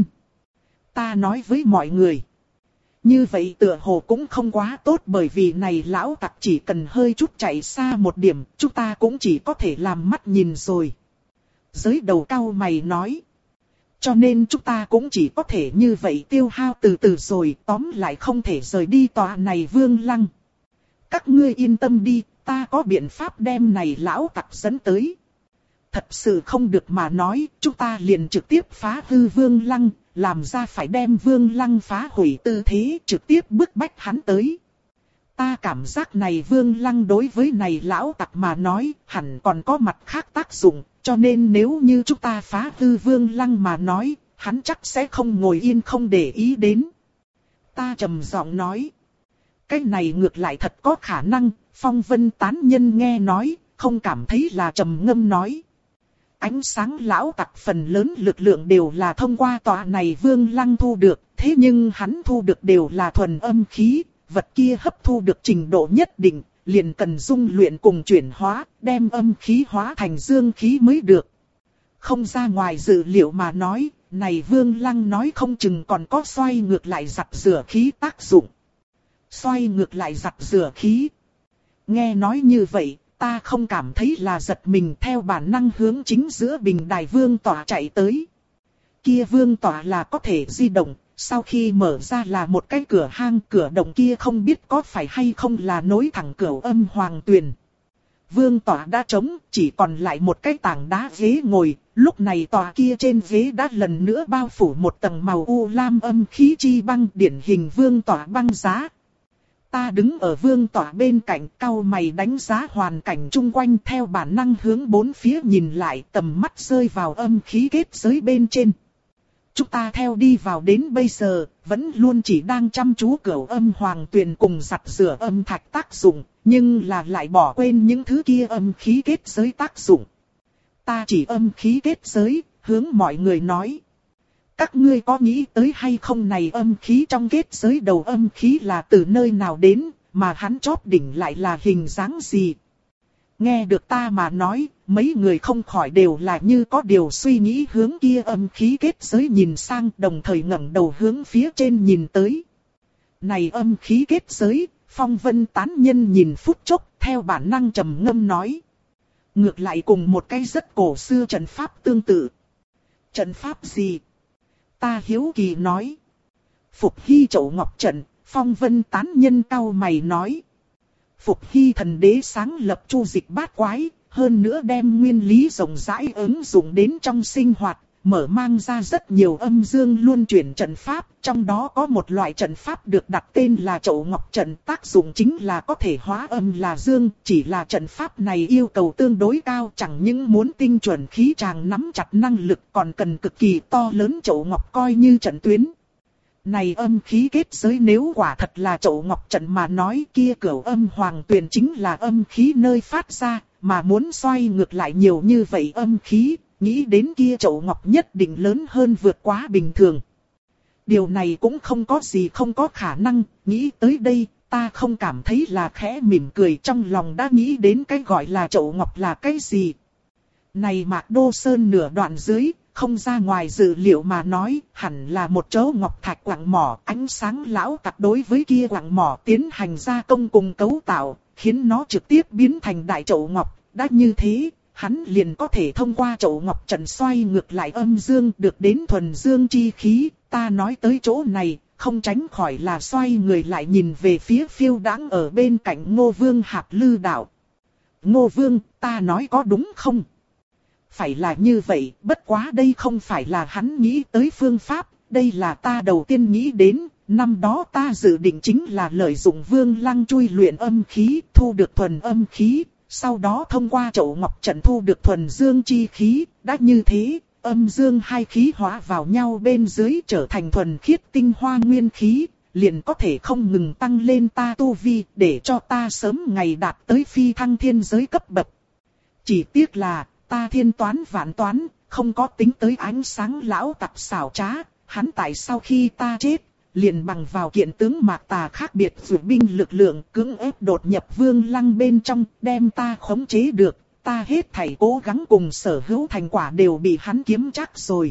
Ta nói với mọi người. Như vậy tựa hồ cũng không quá tốt, bởi vì này lão tặc chỉ cần hơi chút chạy xa một điểm, chúng ta cũng chỉ có thể làm mắt nhìn rồi. Giới đầu cao mày nói. Cho nên chúng ta cũng chỉ có thể như vậy tiêu hao từ từ rồi, tóm lại không thể rời đi tòa này Vương Lăng. Các ngươi yên tâm đi, ta có biện pháp đem này lão tặc dẫn tới. Thật sự không được mà nói, chúng ta liền trực tiếp phá hư Vương Lăng, làm ra phải đem Vương Lăng phá hủy tư thế, trực tiếp bức bách hắn tới. Ta cảm giác này Vương Lăng đối với này lão tặc mà nói, hẳn còn có mặt khác tác dụng, cho nên nếu như chúng ta phá hư Vương Lăng mà nói, hắn chắc sẽ không ngồi yên không để ý đến. Ta trầm giọng nói. Cái này ngược lại thật có khả năng, Phong Vân tán nhân nghe nói, không cảm thấy là trầm ngâm nói. Ánh sáng lão tặc phần lớn lực lượng đều là thông qua tòa này Vương Lăng thu được, thế nhưng hắn thu được đều là thuần âm khí, vật kia hấp thu được trình độ nhất định, liền cần dung luyện cùng chuyển hóa, đem âm khí hóa thành dương khí mới được. Không ra ngoài dự liệu mà nói, này Vương Lăng nói không chừng còn có xoay ngược lại giặt rửa khí tác dụng. Xoay ngược lại giặt rửa khí. Nghe nói như vậy, ta không cảm thấy là giật mình, theo bản năng hướng chính giữa bình đài vương tỏa chạy tới. Kia vương tỏa là có thể di động, sau khi mở ra là một cái cửa hang, cửa động kia không biết có phải hay không là nối thẳng Cửu Âm Hoàng Tuyền. Vương tỏa đã trống, chỉ còn lại một cái tảng đá ghế ngồi, lúc này tòa kia trên ghế đã lần nữa bao phủ một tầng màu u lam âm khí chi băng, điển hình vương tỏa băng giá. Ta đứng ở vương tỏa bên cạnh, cau mày đánh giá hoàn cảnh chung quanh, theo bản năng hướng bốn phía nhìn lại, tầm mắt rơi vào âm khí kết giới bên trên. Chúng ta theo đi vào đến bây giờ, vẫn luôn chỉ đang chăm chú Cửu Âm Hoàng Tuyền cùng giặt rửa âm thạch tác dụng, nhưng là lại bỏ quên những thứ kia âm khí kết giới tác dụng. Ta chỉ âm khí kết giới, hướng mọi người nói. Các ngươi có nghĩ tới hay không, này âm khí trong kết giới đầu âm khí là từ nơi nào đến, mà hắn chóp đỉnh lại là hình dáng gì? Nghe được ta mà nói, mấy người không khỏi đều là như có điều suy nghĩ hướng kia âm khí kết giới nhìn sang, đồng thời ngẩng đầu hướng phía trên nhìn tới. Này âm khí kết giới, Phong Vân tán nhân nhìn phút chốc, theo bản năng trầm ngâm nói. Ngược lại cùng một cái rất cổ xưa trận pháp tương tự. Trận pháp gì? Ta hiếu kỳ nói. Phục Hy Chậu Ngọc Trận, Phong Vân tán nhân cau mày nói. Phục Hy thần đế sáng lập chu dịch bát quái, hơn nữa đem nguyên lý rộng rãi ứng dụng đến trong sinh hoạt, mở mang ra rất nhiều âm dương luân chuyển trận pháp, trong đó có một loại trận pháp được đặt tên là Chậu Ngọc Trận, tác dụng chính là có thể hóa âm là dương, chỉ là trận pháp này yêu cầu tương đối cao, chẳng những muốn tinh chuẩn khí tràng nắm chặt năng lực, còn cần cực kỳ to lớn Chậu Ngọc coi như trận tuyến. Này âm khí kết giới nếu quả thật là Chậu Ngọc Trận mà nói, kia Cửu Âm Hoàng Tuyền chính là âm khí nơi phát ra, mà muốn xoay ngược lại nhiều như vậy âm khí, nghĩ đến kia Chậu Ngọc nhất định lớn hơn vượt quá bình thường. Điều này cũng không có gì không có khả năng, nghĩ tới đây, ta không cảm thấy là khẽ mỉm cười, trong lòng đã nghĩ đến cái gọi là Chậu Ngọc là cái gì. Này Mạc Đô Sơn nửa đoạn dưới, không ra ngoài dự liệu mà nói, hẳn là một chỗ ngọc thạch quặng mỏ, ánh sáng lão tặc đối với kia quặng mỏ tiến hành gia công cùng cấu tạo, khiến nó trực tiếp biến thành đại Chậu Ngọc. Đã như thế, hắn liền có thể thông qua Chậu Ngọc Trận xoay ngược lại âm dương, được đến thuần dương chi khí. Ta nói tới chỗ này, không tránh khỏi là xoay người lại nhìn về phía phiêu đãng ở bên cạnh Ngô Vương Hạp Lư Đạo. Ngô Vương, ta nói có đúng không? Phải là như vậy, bất quá đây không phải là hắn nghĩ tới phương pháp, đây là ta đầu tiên nghĩ đến. Năm đó ta dự định chính là lợi dụng Vương Lăng chui luyện âm khí, thu được thuần âm khí, sau đó thông qua Chậu Ngọc Trận thu được thuần dương chi khí. Đã như thế, âm dương hai khí hóa vào nhau bên dưới trở thành thuần khiết tinh hoa nguyên khí, liền có thể không ngừng tăng lên ta tu vi, để cho ta sớm ngày đạt tới phi thăng thiên giới cấp bậc. Chỉ tiếc là, ta thiên toán vạn toán, không có tính tới ánh sáng lão tặc xảo trá, hắn tại sau khi ta chết, liền bằng vào kiện tướng mạc tà khác biệt dụ binh lực lượng cưỡng ép đột nhập Vương Lăng bên trong, đem ta khống chế được, ta hết thảy cố gắng cùng sở hữu thành quả đều bị hắn kiếm chắc rồi.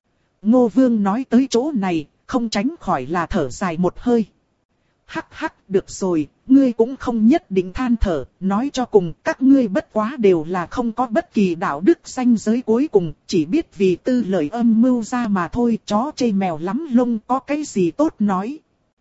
Ngô Vương nói tới chỗ này, không tránh khỏi là thở dài một hơi. Hắc hắc, được rồi, ngươi cũng không nhất định than thở, nói cho cùng các ngươi bất quá đều là không có bất kỳ đạo đức ranh giới cuối cùng, chỉ biết vì tư lời âm mưu ra mà thôi, chó chê mèo lắm lông có cái gì tốt nói.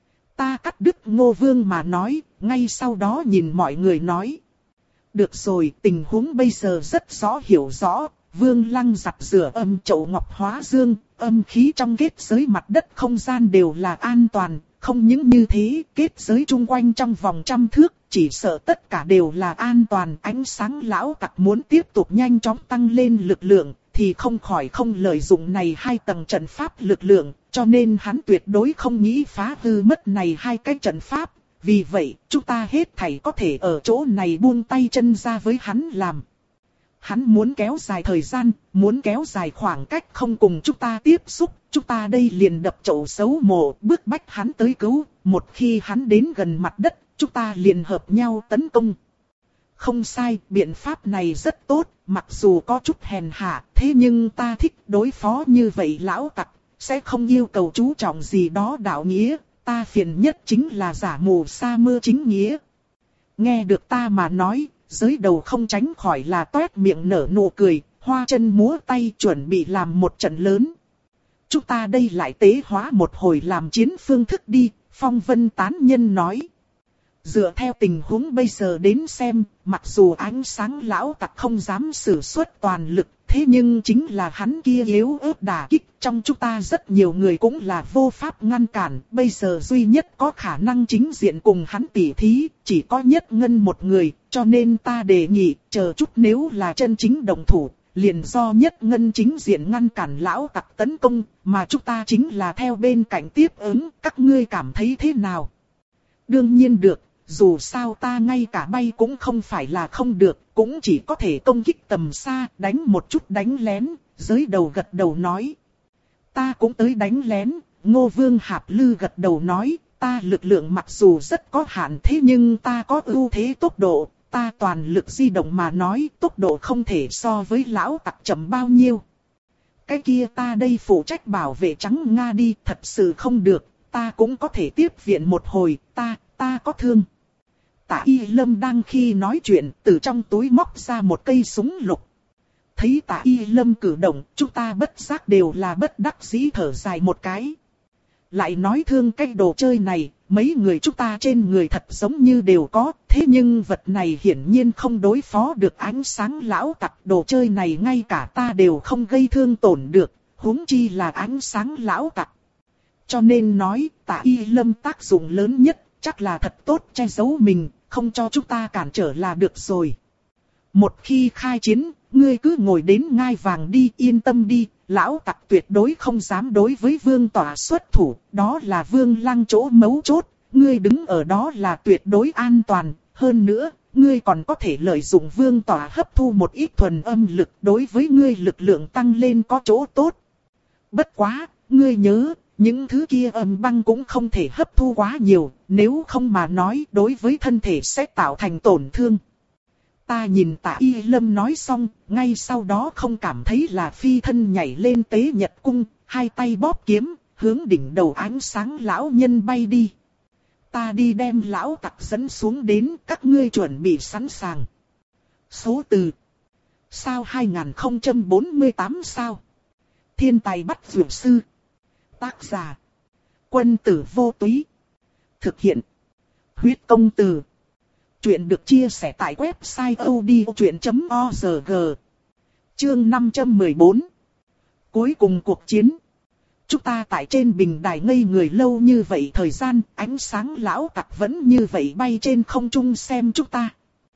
Ta cắt đứt Ngô Vương mà nói, ngay sau đó nhìn mọi người nói. Được rồi, tình huống bây giờ rất rõ hiểu rõ, Vương Lăng giặt rửa âm Chậu Ngọc hóa dương, âm khí trong kết giới mặt đất không gian đều là an toàn. Không những như thế, kết giới chung quanh trong vòng trăm thước, chỉ sợ tất cả đều là an toàn. Ánh sáng lão tặc muốn tiếp tục nhanh chóng tăng lên lực lượng, thì không khỏi không lợi dụng này hai tầng trận pháp lực lượng, cho nên hắn tuyệt đối không nghĩ phá hư mất này hai cái trận pháp. Vì vậy, chúng ta hết thảy có thể ở chỗ này buông tay chân ra với hắn làm. Hắn muốn kéo dài thời gian, muốn kéo dài khoảng cách không cùng chúng ta tiếp xúc, chúng ta đây liền đập chậu xấu mồ, bức bách hắn tới cứu, một khi hắn đến gần mặt đất, chúng ta liền hợp nhau tấn công. không sai, biện pháp này rất tốt, mặc dù có chút hèn hạ, thế nhưng ta thích đối phó như vậy lão tặc, sẽ không yêu cầu chú trọng gì đó đạo nghĩa, ta phiền nhất chính là giả mù sa mưa chính nghĩa. Nghe được ta mà nói, giới đầu không tránh khỏi là toét miệng nở nụ cười, hoa chân múa tay chuẩn bị làm một trận lớn. Chúng ta đây lại tế hóa một hồi làm chiến phương thức đi, Phong Vân tán nhân nói. Dựa theo tình huống bây giờ đến xem, mặc dù ánh sáng lão tặc không dám sử xuất toàn lực, thế nhưng chính là hắn kia yếu ớt đả kích, trong chúng ta rất nhiều người cũng là vô pháp ngăn cản, bây giờ duy nhất có khả năng chính diện cùng hắn tỉ thí, chỉ có Nhất Ngân một người, cho nên ta đề nghị, chờ chút nếu là chân chính đồng thủ, liền do Nhất Ngân chính diện ngăn cản lão tặc tấn công, mà chúng ta chính là theo bên cạnh tiếp ứng, các ngươi cảm thấy thế nào? Đương nhiên được. Dù sao ta ngay cả bay cũng không phải là không được, cũng chỉ có thể công kích tầm xa, đánh một chút đánh lén, giới đầu gật đầu nói. Ta cũng tới đánh lén, Ngô Vương Hạp Lư gật đầu nói, ta lực lượng mặc dù rất có hạn thế nhưng ta có ưu thế tốc độ, ta toàn lực di động mà nói tốc độ không thể so với lão tặc chậm bao nhiêu. Cái kia ta đây phụ trách bảo vệ trắng Nga đi, thật sự không được, ta cũng có thể tiếp viện một hồi, ta, ta có thương. Tạ Y Lâm đang khi nói chuyện, từ trong túi móc ra một cây súng lục. Thấy Tạ Y Lâm cử động, chúng ta bất giác đều là bất đắc dĩ thở dài một cái. Lại nói thương cái đồ chơi này, mấy người chúng ta trên người thật giống như đều có, thế nhưng vật này hiển nhiên không đối phó được ánh sáng lão tặc. Đồ chơi này ngay cả ta đều không gây thương tổn được, huống chi là ánh sáng lão tặc. Cho nên nói, Tạ Y Lâm tác dụng lớn nhất, chắc là thật tốt che giấu mình, không cho chúng ta cản trở là được rồi. Một khi khai chiến, ngươi cứ ngồi đến ngai vàng đi, yên tâm đi, lão tặc tuyệt đối không dám đối với Vương Tỏa xuất thủ, đó là Vương Lăng chỗ mấu chốt, ngươi đứng ở đó là tuyệt đối an toàn, hơn nữa, ngươi còn có thể lợi dụng Vương Tỏa hấp thu một ít thuần âm lực, đối với ngươi lực lượng tăng lên có chỗ tốt. Bất quá, ngươi nhớ, những thứ kia âm băng cũng không thể hấp thu quá nhiều, nếu không mà nói đối với thân thể sẽ tạo thành tổn thương. Ta nhìn Tạ Y Lâm nói xong, ngay sau đó không cảm thấy là phi thân nhảy lên tế nhật cung, hai tay bóp kiếm, hướng đỉnh đầu ánh sáng lão nhân bay đi. Ta đi đem lão tặc dẫn xuống đến, các ngươi chuẩn bị sẵn sàng. Số từ sao hai không bốn tám sao? Thiên tài bắt dược sư. Tác giả Quân Tử Vô Túy. Thực hiện Huyết Công Từ. Chuyện được chia sẻ tại website odchuyện chấm org. Chương năm trăm mười bốn. Cuối cùng cuộc chiến. Chúng ta tại trên bình đài ngây người lâu như vậy thời gian, ánh sáng lão tặc vẫn như vậy bay trên không trung xem chúng ta.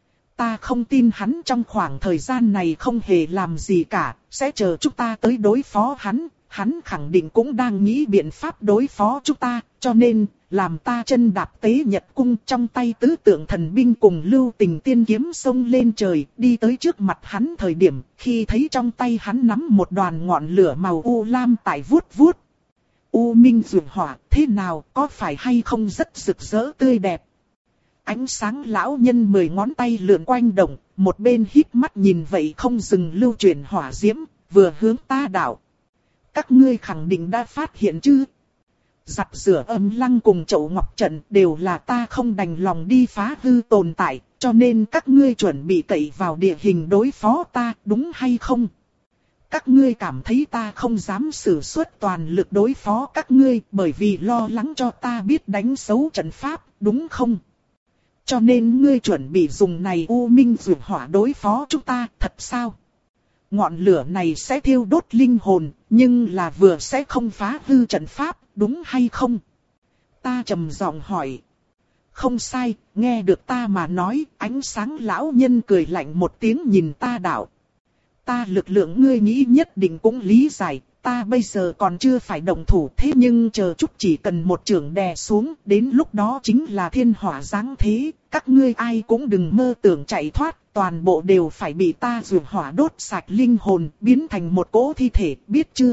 Ta không tin hắn trong khoảng thời gian này không hề làm gì cả, sẽ chờ chúng ta tới đối phó hắn. Hắn khẳng định cũng đang nghĩ biện pháp đối phó chúng ta, cho nên, làm ta chân đạp tế nhật cung trong tay tứ tượng thần binh cùng lưu tình tiên kiếm xông lên trời, đi tới trước mặt hắn thời điểm, khi thấy trong tay hắn nắm một đoàn ngọn lửa màu u lam tại vuốt vuốt. U minh dược hỏa, thế nào, có phải hay không rất rực rỡ tươi đẹp? Ánh sáng lão nhân mười ngón tay lượn quanh động, một bên híp mắt nhìn vậy không dừng lưu chuyển hỏa diễm, vừa hướng ta đảo. Các ngươi khẳng định đã phát hiện chứ? Giặt rửa âm lăng cùng chậu ngọc trận đều là ta không đành lòng đi phá hư tồn tại, cho nên các ngươi chuẩn bị cậy vào địa hình đối phó ta, đúng hay không? Các ngươi cảm thấy ta không dám sử xuất toàn lực đối phó các ngươi bởi vì lo lắng cho ta biết đánh xấu trận pháp, đúng không? Cho nên ngươi chuẩn bị dùng này u minh dược hỏa đối phó chúng ta, thật sao? Ngọn lửa này sẽ thiêu đốt linh hồn, nhưng là vừa sẽ không phá hư trận pháp, đúng hay không? Ta trầm giọng hỏi. Không sai, nghe được ta mà nói, ánh sáng lão nhân cười lạnh một tiếng nhìn ta đạo. Ta lực lượng ngươi nghĩ nhất định cũng lý giải, ta bây giờ còn chưa phải động thủ thế nhưng chờ chút chỉ cần một chưởng đè xuống, đến lúc đó chính là thiên hỏa giáng thế, các ngươi ai cũng đừng mơ tưởng chạy thoát, toàn bộ đều phải bị ta dược hỏa đốt sạch linh hồn, biến thành một cỗ thi thể, biết chưa?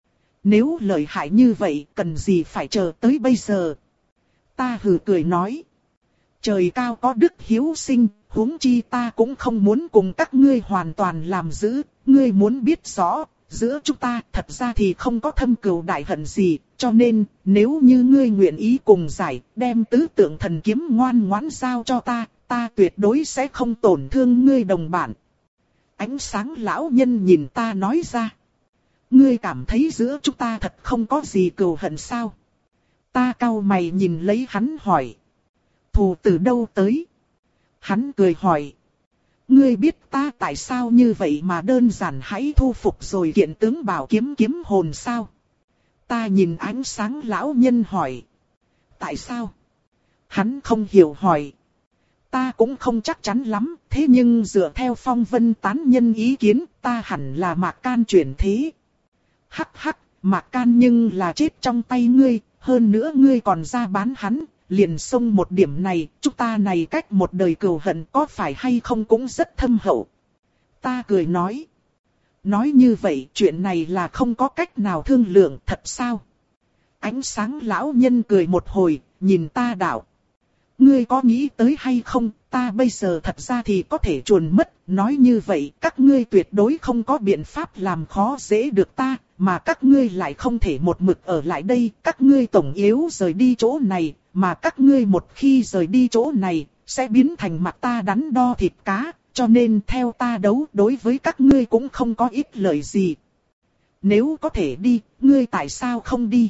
Nếu lợi hại như vậy, cần gì phải chờ tới bây giờ? Ta hừ cười nói. Trời cao có đức hiếu sinh, huống chi ta cũng không muốn cùng các ngươi hoàn toàn làm dữ, ngươi muốn biết rõ, giữa chúng ta thật ra thì không có thâm cừu đại hận gì, cho nên nếu như ngươi nguyện ý cùng giải, đem tứ tượng thần kiếm ngoan ngoãn giao cho ta, ta tuyệt đối sẽ không tổn thương ngươi đồng bạn. Ánh sáng lão nhân nhìn ta nói ra. Ngươi cảm thấy giữa chúng ta thật không có gì cừu hận sao? Ta cau mày nhìn lấy hắn hỏi. Thù từ đâu tới? Hắn cười hỏi. Ngươi biết ta tại sao như vậy mà đơn giản hãy thu phục rồi kiện tướng bảo kiếm kiếm hồn sao? Ta nhìn ánh sáng lão nhân hỏi. Tại sao? Hắn không hiểu hỏi. Ta cũng không chắc chắn lắm, thế nhưng dựa theo phong vân tán nhân ý kiến, ta hẳn là Mạc Can chuyển thế. Hắc hắc, Mạc Can nhưng là chết trong tay ngươi, hơn nữa ngươi còn ra bán hắn, liền xông một điểm này, chúng ta này cách một đời cừu hận có phải hay không cũng rất thâm hậu. Ta cười nói. Nói như vậy chuyện này là không có cách nào thương lượng thật sao? Ánh sáng lão nhân cười một hồi, nhìn ta đạo. Ngươi có nghĩ tới hay không, ta bây giờ thật ra thì có thể chuồn mất, nói như vậy các ngươi tuyệt đối không có biện pháp làm khó dễ được ta, mà các ngươi lại không thể một mực ở lại đây, các ngươi tổng yếu rời đi chỗ này, mà các ngươi một khi rời đi chỗ này, sẽ biến thành mặt ta đắn đo thịt cá, cho nên theo ta đấu đối với các ngươi cũng không có ích lợi gì. Nếu có thể đi, ngươi tại sao không đi?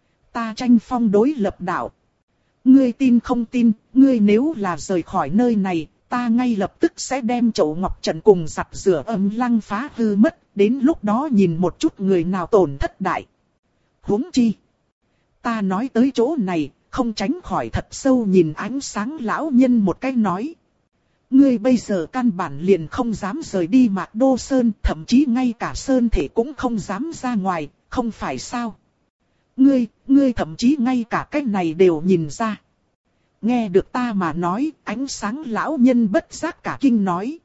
Ta tranh phong đối lập đạo. Ngươi tin không tin, ngươi nếu là rời khỏi nơi này, ta ngay lập tức sẽ đem chậu ngọc trận cùng giặt rửa âm lăng phá hư mất, đến lúc đó nhìn một chút người nào tổn thất đại. Huống chi. Ta nói tới chỗ này, không tránh khỏi thật sâu nhìn ánh sáng lão nhân một cái nói. Ngươi bây giờ căn bản liền không dám rời đi Mạc Đô Sơn, thậm chí ngay cả Sơn thể cũng không dám ra ngoài, không phải sao? Ngươi, ngươi thậm chí ngay cả cái này đều nhìn ra. Nghe được ta mà nói, ánh sáng lão nhân bất giác cả kinh nói.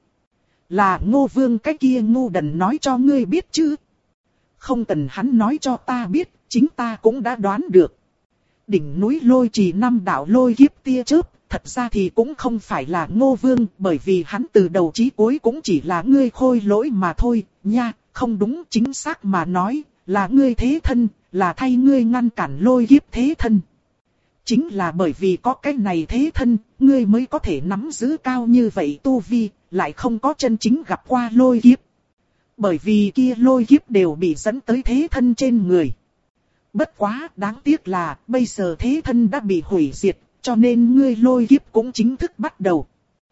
Là Ngô Vương cái kia ngu đần nói cho ngươi biết chứ? Không cần hắn nói cho ta biết, chính ta cũng đã đoán được. Đỉnh núi Lôi Trì năm đạo lôi kiếp tia chớp, thật ra thì cũng không phải là Ngô Vương, bởi vì hắn từ đầu chí cuối cũng chỉ là ngươi khôi lỗi mà thôi, nha, không đúng chính xác mà nói, là ngươi thế thân, là thay ngươi ngăn cản lôi kiếp thế thân. Chính là bởi vì có cái này thế thân, ngươi mới có thể nắm giữ cao như vậy tu vi, lại không có chân chính gặp qua lôi kiếp. Bởi vì kia lôi kiếp đều bị dẫn tới thế thân trên người. Bất quá đáng tiếc là bây giờ thế thân đã bị hủy diệt, cho nên ngươi lôi kiếp cũng chính thức bắt đầu.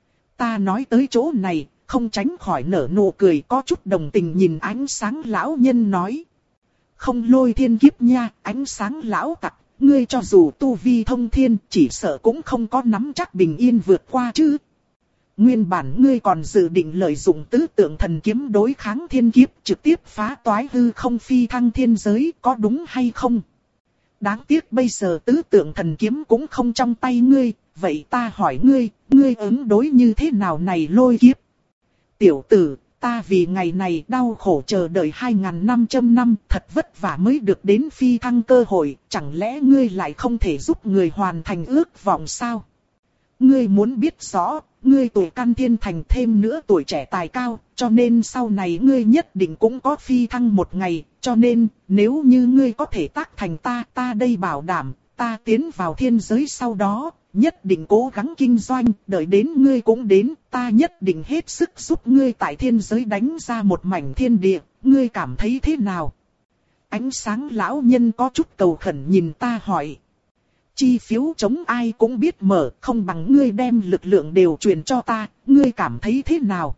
Ta nói tới chỗ này, không tránh khỏi nở nụ cười có chút đồng tình nhìn ánh sáng lão nhân nói. Không lôi thiên kiếp nha, ánh sáng lão tặc, ngươi cho dù tu vi thông thiên chỉ sợ cũng không có nắm chắc bình yên vượt qua chứ. Nguyên bản ngươi còn dự định lợi dụng tứ tượng thần kiếm đối kháng thiên kiếp trực tiếp phá toái hư không phi thăng thiên giới có đúng hay không? Đáng tiếc bây giờ tứ tượng thần kiếm cũng không trong tay ngươi, vậy ta hỏi ngươi, ngươi ứng đối như thế nào này lôi kiếp? Tiểu tử, ta vì ngày này đau khổ chờ đợi hai nghìn năm trăm năm thật vất vả mới được đến phi thăng cơ hội, chẳng lẽ ngươi lại không thể giúp người hoàn thành ước vọng sao? Ngươi muốn biết rõ, ngươi tuổi căn thiên thành thêm nữa tuổi trẻ tài cao, cho nên sau này ngươi nhất định cũng có phi thăng một ngày, cho nên nếu như ngươi có thể tác thành ta, ta đây bảo đảm, ta tiến vào thiên giới sau đó, nhất định cố gắng kinh doanh, đợi đến ngươi cũng đến, ta nhất định hết sức giúp ngươi tại thiên giới đánh ra một mảnh thiên địa, ngươi cảm thấy thế nào? Ánh sáng lão nhân có chút cầu khẩn nhìn ta hỏi. Chi phiếu chống ai cũng biết mở, không bằng ngươi đem lực lượng đều truyền cho ta, ngươi cảm thấy thế nào?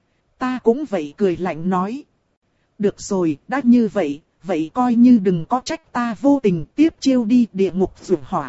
Ta cũng vậy cười lạnh nói. Được rồi, đã như vậy, vậy coi như đừng có trách ta vô tình tiếp chiêu đi địa ngục rượu hỏa.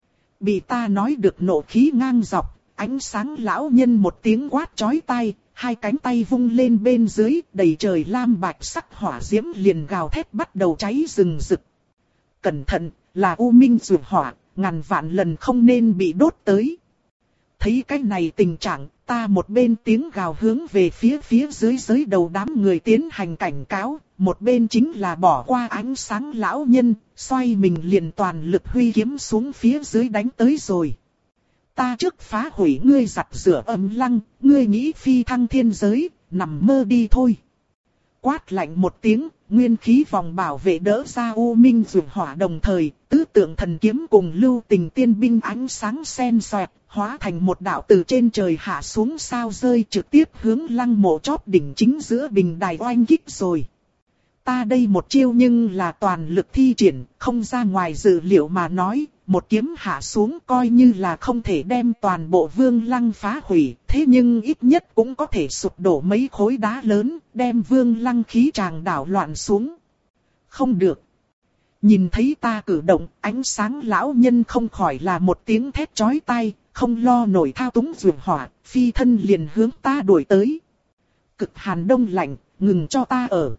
Bị ta nói được nộ khí ngang dọc, ánh sáng lão nhân một tiếng quát chói tai, hai cánh tay vung lên bên dưới, đầy trời lam bạch sắc hỏa diễm liền gào thét bắt đầu cháy rừng rực. Cẩn thận, là u minh rượu hỏa, ngàn vạn lần không nên bị đốt tới. Thấy cái này tình trạng, ta một bên tiếng gào hướng về phía phía dưới dưới đầu đám người tiến hành cảnh cáo, một bên chính là bỏ qua ánh sáng lão nhân, xoay mình liền toàn lực huy kiếm xuống phía dưới đánh tới rồi. Ta trước phá hủy ngươi giặt rửa âm lăng, ngươi nghĩ phi thăng thiên giới, nằm mơ đi thôi. Quát lạnh một tiếng, nguyên khí vòng bảo vệ đỡ ra U Minh Dược Hỏa, đồng thời, tứ tượng thần kiếm cùng lưu tình tiên binh ánh sáng xen xoẹt, hóa thành một đạo từ trên trời hạ xuống sao rơi trực tiếp hướng Lăng Mộ chóp đỉnh chính giữa bình đài oanh kích rồi. Ta đây một chiêu nhưng là toàn lực thi triển, không ra ngoài dự liệu mà nói, một kiếm hạ xuống coi như là không thể đem toàn bộ Vương Lăng phá hủy, thế nhưng ít nhất cũng có thể sụp đổ mấy khối đá lớn, đem Vương Lăng khí tràng đảo loạn xuống. Không được. Nhìn thấy ta cử động, ánh sáng lão nhân không khỏi là một tiếng thét chói tai, không lo nổi thao túng dược hỏa, phi thân liền hướng ta đuổi tới. Cực hàn đông lạnh, ngừng cho ta ở.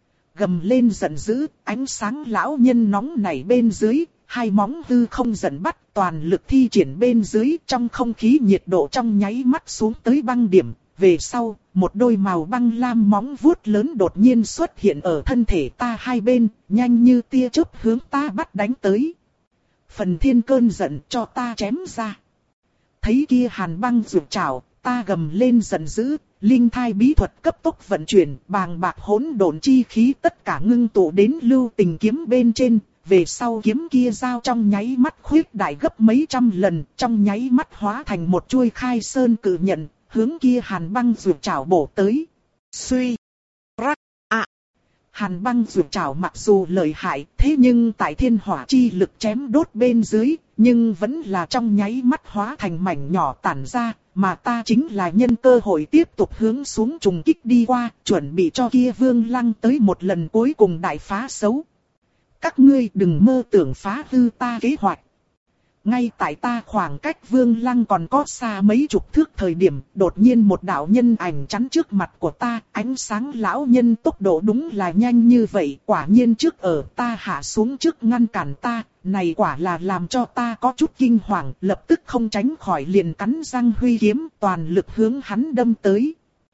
Gầm lên giận dữ, ánh sáng lão nhân nóng nảy bên dưới, hai móng hư không giận bắt, toàn lực thi triển bên dưới, trong không khí nhiệt độ trong nháy mắt xuống tới băng điểm. Về sau, một đôi màu băng lam móng vuốt lớn đột nhiên xuất hiện ở thân thể ta hai bên, nhanh như tia chớp hướng ta bắt đánh tới. Phần thiên cơn giận cho ta chém ra. Thấy kia hàn băng rụt trảo, ta gầm lên giận dữ, linh thai bí thuật cấp tốc vận chuyển, bàng bạc hỗn độn chi khí tất cả ngưng tụ đến lưu tình kiếm bên trên. Về sau kiếm kia giao trong nháy mắt khuyết đại gấp mấy trăm lần, trong nháy mắt hóa thành một chuôi khai sơn cự nhận, hướng kia hàn băng rụt trảo bổ tới. Suy, rắc, ạ. Hàn băng rụt trảo mặc dù lợi hại, thế nhưng tại thiên hỏa chi lực chém đốt bên dưới, nhưng vẫn là trong nháy mắt hóa thành mảnh nhỏ tản ra, mà ta chính là nhân cơ hội tiếp tục hướng xuống trùng kích đi qua, chuẩn bị cho kia Vương Lăng tới một lần cuối cùng đại phá xấu. Các ngươi đừng mơ tưởng phá hư ta kế hoạch. Ngay tại ta khoảng cách Vương Lăng còn có xa mấy chục thước thời điểm, đột nhiên một đạo nhân ảnh chắn trước mặt của ta, ánh sáng lão nhân tốc độ đúng là nhanh như vậy, quả nhiên trước ở ta hạ xuống trước ngăn cản ta, này quả là làm cho ta có chút kinh hoàng, lập tức không tránh khỏi liền cắn răng huy kiếm, toàn lực hướng hắn đâm tới.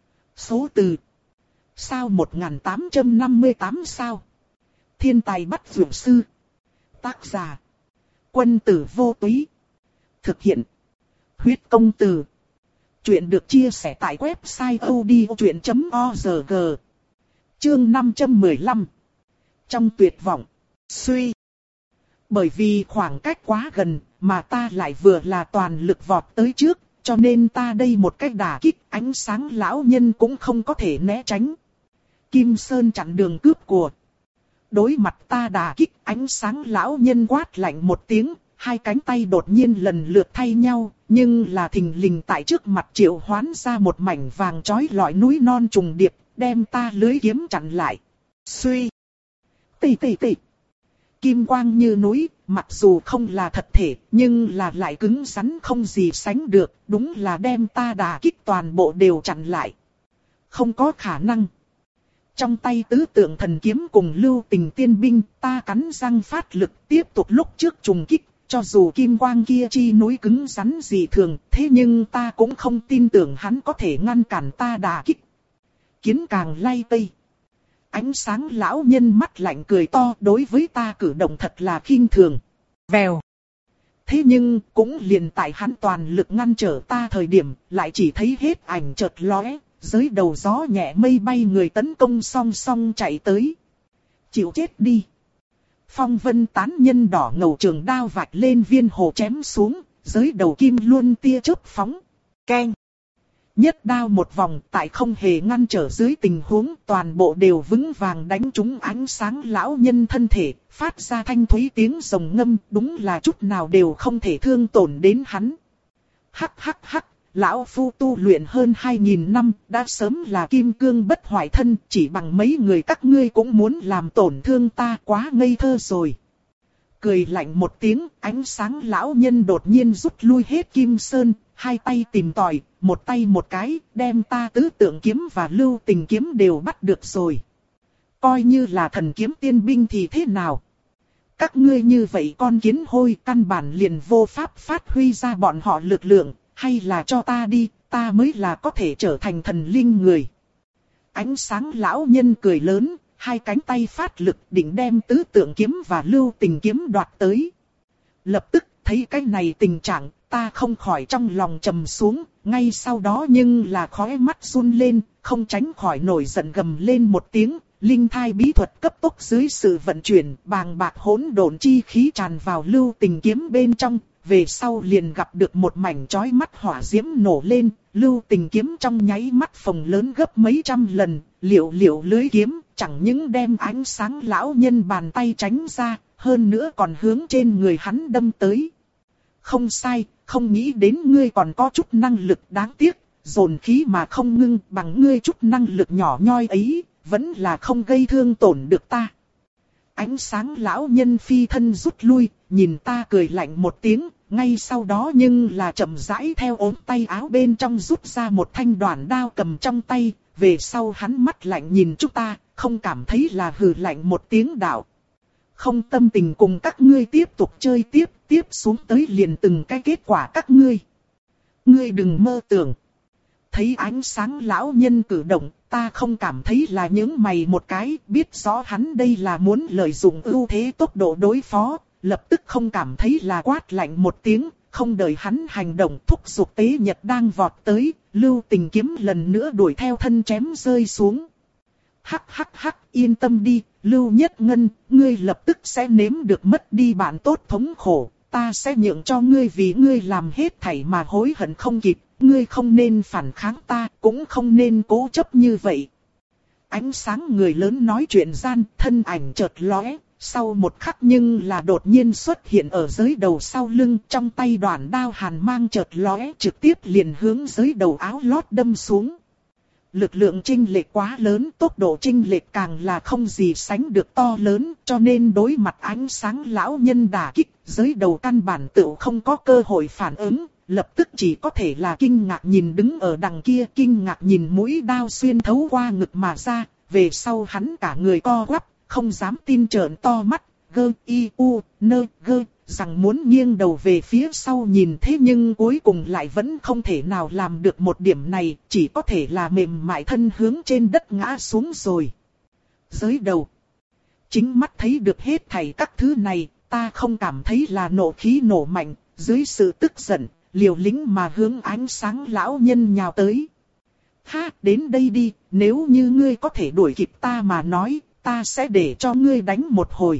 Số từ sao một nghìn tám trăm năm mươi tám sao. Thiên tài bắt dược sư. Tác giả Quân Tử Vô Túy. Thực hiện Huyết Công Từ. Chuyện được chia sẻ tại website odchuyện chấm org. Chương năm trăm mười lăm. Trong tuyệt vọng. Suy. Bởi vì khoảng cách quá gần, mà ta lại vừa là toàn lực vọt tới trước, cho nên ta đây một cách đả kích, ánh sáng lão nhân cũng không có thể né tránh. Kim Sơn chặn đường cướp của. Đối mặt ta đả kích, ánh sáng lão nhân quát lạnh một tiếng, hai cánh tay đột nhiên lần lượt thay nhau, nhưng là thình lình tại trước mặt triệu hoán ra một mảnh vàng chói lọi núi non trùng điệp, đem ta lưới kiếm chặn lại. Suy. Tì tì tì. Kim quang như núi, mặc dù không là thật thể, nhưng là lại cứng rắn không gì sánh được, đúng là đem ta đả kích toàn bộ đều chặn lại. Không có khả năng. Trong tay tứ tượng thần kiếm cùng lưu tình tiên binh, ta cắn răng phát lực tiếp tục lúc trước trùng kích, cho dù kim quang kia chi núi cứng rắn gì thường, thế nhưng ta cũng không tin tưởng hắn có thể ngăn cản ta đả kích. Kiến càng lay tây. Ánh sáng lão nhân mắt lạnh cười to, đối với ta cử động thật là khinh thường. Vèo. Thế nhưng, cũng liền tại hắn toàn lực ngăn trở ta thời điểm, lại chỉ thấy hết ảnh chợt lóe. Dưới đầu gió nhẹ mây bay người tấn công song song chạy tới. Chịu chết đi. Phong vân tán nhân đỏ ngầu trường đao vạch lên viên hồ chém xuống, dưới đầu kim luôn tia chớp phóng. Keng. Nhất đao một vòng, tại không hề ngăn trở dưới tình huống, toàn bộ đều vững vàng đánh trúng ánh sáng lão nhân thân thể, phát ra thanh thúy tiếng rồng ngâm, đúng là chút nào đều không thể thương tổn đến hắn. Hắc hắc hắc. Lão phu tu luyện hơn hai nghìn năm, đã sớm là kim cương bất hoại thân, chỉ bằng mấy người các ngươi cũng muốn làm tổn thương ta, quá ngây thơ rồi. Cười lạnh một tiếng, ánh sáng lão nhân đột nhiên rút lui hết kim sơn, hai tay tìm tòi, một tay một cái, đem ta tứ tượng kiếm và lưu tình kiếm đều bắt được rồi. Coi như là thần kiếm tiên binh thì thế nào? Các ngươi như vậy con kiến hôi, căn bản liền vô pháp phát huy ra bọn họ lực lượng. Hay là cho ta đi, ta mới là có thể trở thành thần linh người. Ánh sáng lão nhân cười lớn, hai cánh tay phát lực định đem tứ tượng kiếm và lưu tình kiếm đoạt tới. Lập tức thấy cái này tình trạng, ta không khỏi trong lòng trầm xuống, ngay sau đó nhưng là khóe mắt run lên, không tránh khỏi nổi giận gầm lên một tiếng. Linh thai bí thuật cấp tốc dưới sự vận chuyển, bàng bạc hỗn độn chi khí tràn vào lưu tình kiếm bên trong, về sau liền gặp được một mảnh chói mắt hỏa diễm nổ lên, lưu tình kiếm trong nháy mắt phồng lớn gấp mấy trăm lần, liệu liệu lưới kiếm, chẳng những đem ánh sáng lão nhân bàn tay tránh ra, hơn nữa còn hướng trên người hắn đâm tới. Không sai, không nghĩ đến ngươi còn có chút năng lực, đáng tiếc, dồn khí mà không ngưng, bằng ngươi chút năng lực nhỏ nhoi ấy, vẫn là không gây thương tổn được ta. Ánh sáng lão nhân phi thân rút lui, nhìn ta cười lạnh một tiếng, ngay sau đó nhưng là chậm rãi theo ốm tay áo bên trong rút ra một thanh đoản đao cầm trong tay, về sau hắn mắt lạnh nhìn chúng ta, không cảm thấy là hừ lạnh một tiếng đạo. Không tâm tình cùng các ngươi tiếp tục chơi tiếp, tiếp xuống tới liền từng cái kết quả các ngươi. Ngươi đừng mơ tưởng. Thấy ánh sáng lão nhân cử động, ta không cảm thấy là những mày một cái, biết rõ hắn đây là muốn lợi dụng ưu thế tốc độ đối phó, lập tức không cảm thấy là quát lạnh một tiếng, không đợi hắn hành động thúc giục tế nhật đang vọt tới, lưu tình kiếm lần nữa đuổi theo thân chém rơi xuống. Hắc hắc hắc, yên tâm đi, Lưu Nhất Ngân, ngươi lập tức sẽ nếm được mất đi bạn tốt thống khổ, ta sẽ nhượng cho ngươi vì ngươi làm hết thảy mà hối hận không kịp, ngươi không nên phản kháng ta, cũng không nên cố chấp như vậy. Ánh sáng người lớn nói chuyện gian, thân ảnh chợt lóe, sau một khắc nhưng là đột nhiên xuất hiện ở dưới đầu sau lưng, trong tay đoạn đao hàn mang chợt lóe, trực tiếp liền hướng dưới đầu áo lót đâm xuống. Lực lượng chênh lệch quá lớn, tốc độ chênh lệch càng là không gì sánh được to lớn, cho nên đối mặt ánh sáng lão nhân đả kích, dưới đầu căn bản tựu không có cơ hội phản ứng, lập tức chỉ có thể là kinh ngạc nhìn đứng ở đằng kia, kinh ngạc nhìn mũi đao xuyên thấu qua ngực mà ra, về sau hắn cả người co quắp, không dám tin trợn to mắt, gơ y u nơ gơ, rằng muốn nghiêng đầu về phía sau nhìn, thế nhưng cuối cùng lại vẫn không thể nào làm được một điểm này, chỉ có thể là mềm mại thân hướng trên đất ngã xuống rồi. Dưới đầu, chính mắt thấy được hết thảy các thứ này, ta không cảm thấy là nộ khí nổ mạnh, dưới sự tức giận, liều lĩnh mà hướng ánh sáng lão nhân nhào tới. Ha, đến đây đi, nếu như ngươi có thể đuổi kịp ta mà nói, ta sẽ để cho ngươi đánh một hồi.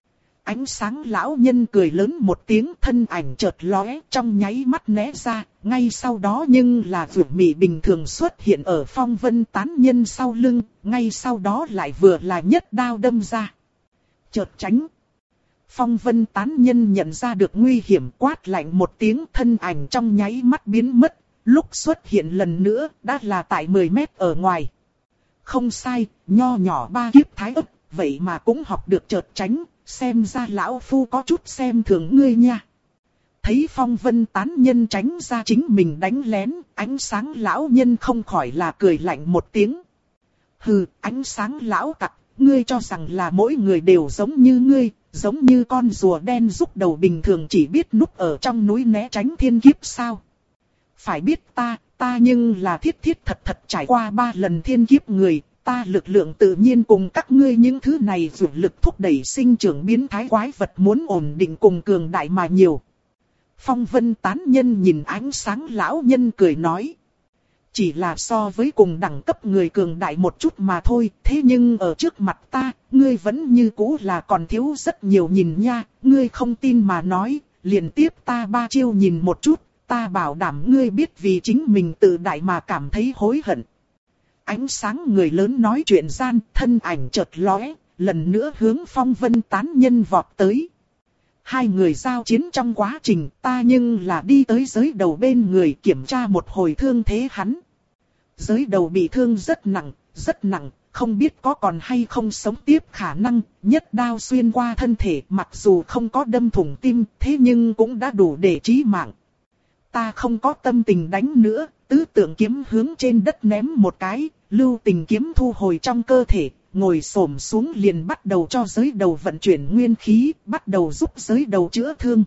Ánh sáng lão nhân cười lớn một tiếng, thân ảnh chợt lóe, trong nháy mắt né ra, ngay sau đó nhưng là vượt mị bình thường xuất hiện ở Phong Vân tán nhân sau lưng, ngay sau đó lại vừa là nhất đao đâm ra. Chợt tránh. Phong Vân tán nhân nhận ra được nguy hiểm, quát lạnh một tiếng, thân ảnh trong nháy mắt biến mất, lúc xuất hiện lần nữa đã là tại mười mét ở ngoài. Không sai, nho nhỏ ba kiếp thái ức, vậy mà cũng học được chợt tránh. Xem ra lão phu có chút xem thường ngươi nha. Thấy Phong Vân tán nhân tránh ra chính mình đánh lén, ánh sáng lão nhân không khỏi là cười lạnh một tiếng. Hừ, ánh sáng lão tặc, ngươi cho rằng là mỗi người đều giống như ngươi, giống như con rùa đen rúc đầu bình thường chỉ biết núp ở trong núi né tránh thiên kiếp sao? Phải biết ta, ta nhưng là thiết thiết thật thật trải qua ba lần thiên kiếp người. Ta lực lượng tự nhiên cùng các ngươi những thứ này dụ lực thúc đẩy sinh trưởng biến thái quái vật muốn ổn định cùng cường đại mà nhiều. Phong Vân tán nhân nhìn ánh sáng lão nhân cười nói. Chỉ là so với cùng đẳng cấp người cường đại một chút mà thôi, thế nhưng ở trước mặt ta, ngươi vẫn như cũ là còn thiếu rất nhiều nhìn nha, ngươi không tin mà nói, liền tiếp ta ba chiêu nhìn một chút, ta bảo đảm ngươi biết vì chính mình tự đại mà cảm thấy hối hận. Ánh sáng người lớn nói chuyện gian, thân ảnh chợt lóe, lần nữa hướng Phong Vân tán nhân vọt tới. Hai người giao chiến trong quá trình, ta nhưng là đi tới giới đầu bên người kiểm tra một hồi thương thế hắn. Giới đầu bị thương rất nặng, rất nặng, không biết có còn hay không sống tiếp khả năng, nhất đao xuyên qua thân thể, mặc dù không có đâm thủng tim, thế nhưng cũng đã đủ để chí mạng. Ta không có tâm tình đánh nữa, tứ tượng kiếm hướng trên đất ném một cái, lưu tình kiếm thu hồi trong cơ thể, ngồi xổm xuống liền bắt đầu cho giới đầu vận chuyển nguyên khí, bắt đầu giúp giới đầu chữa thương.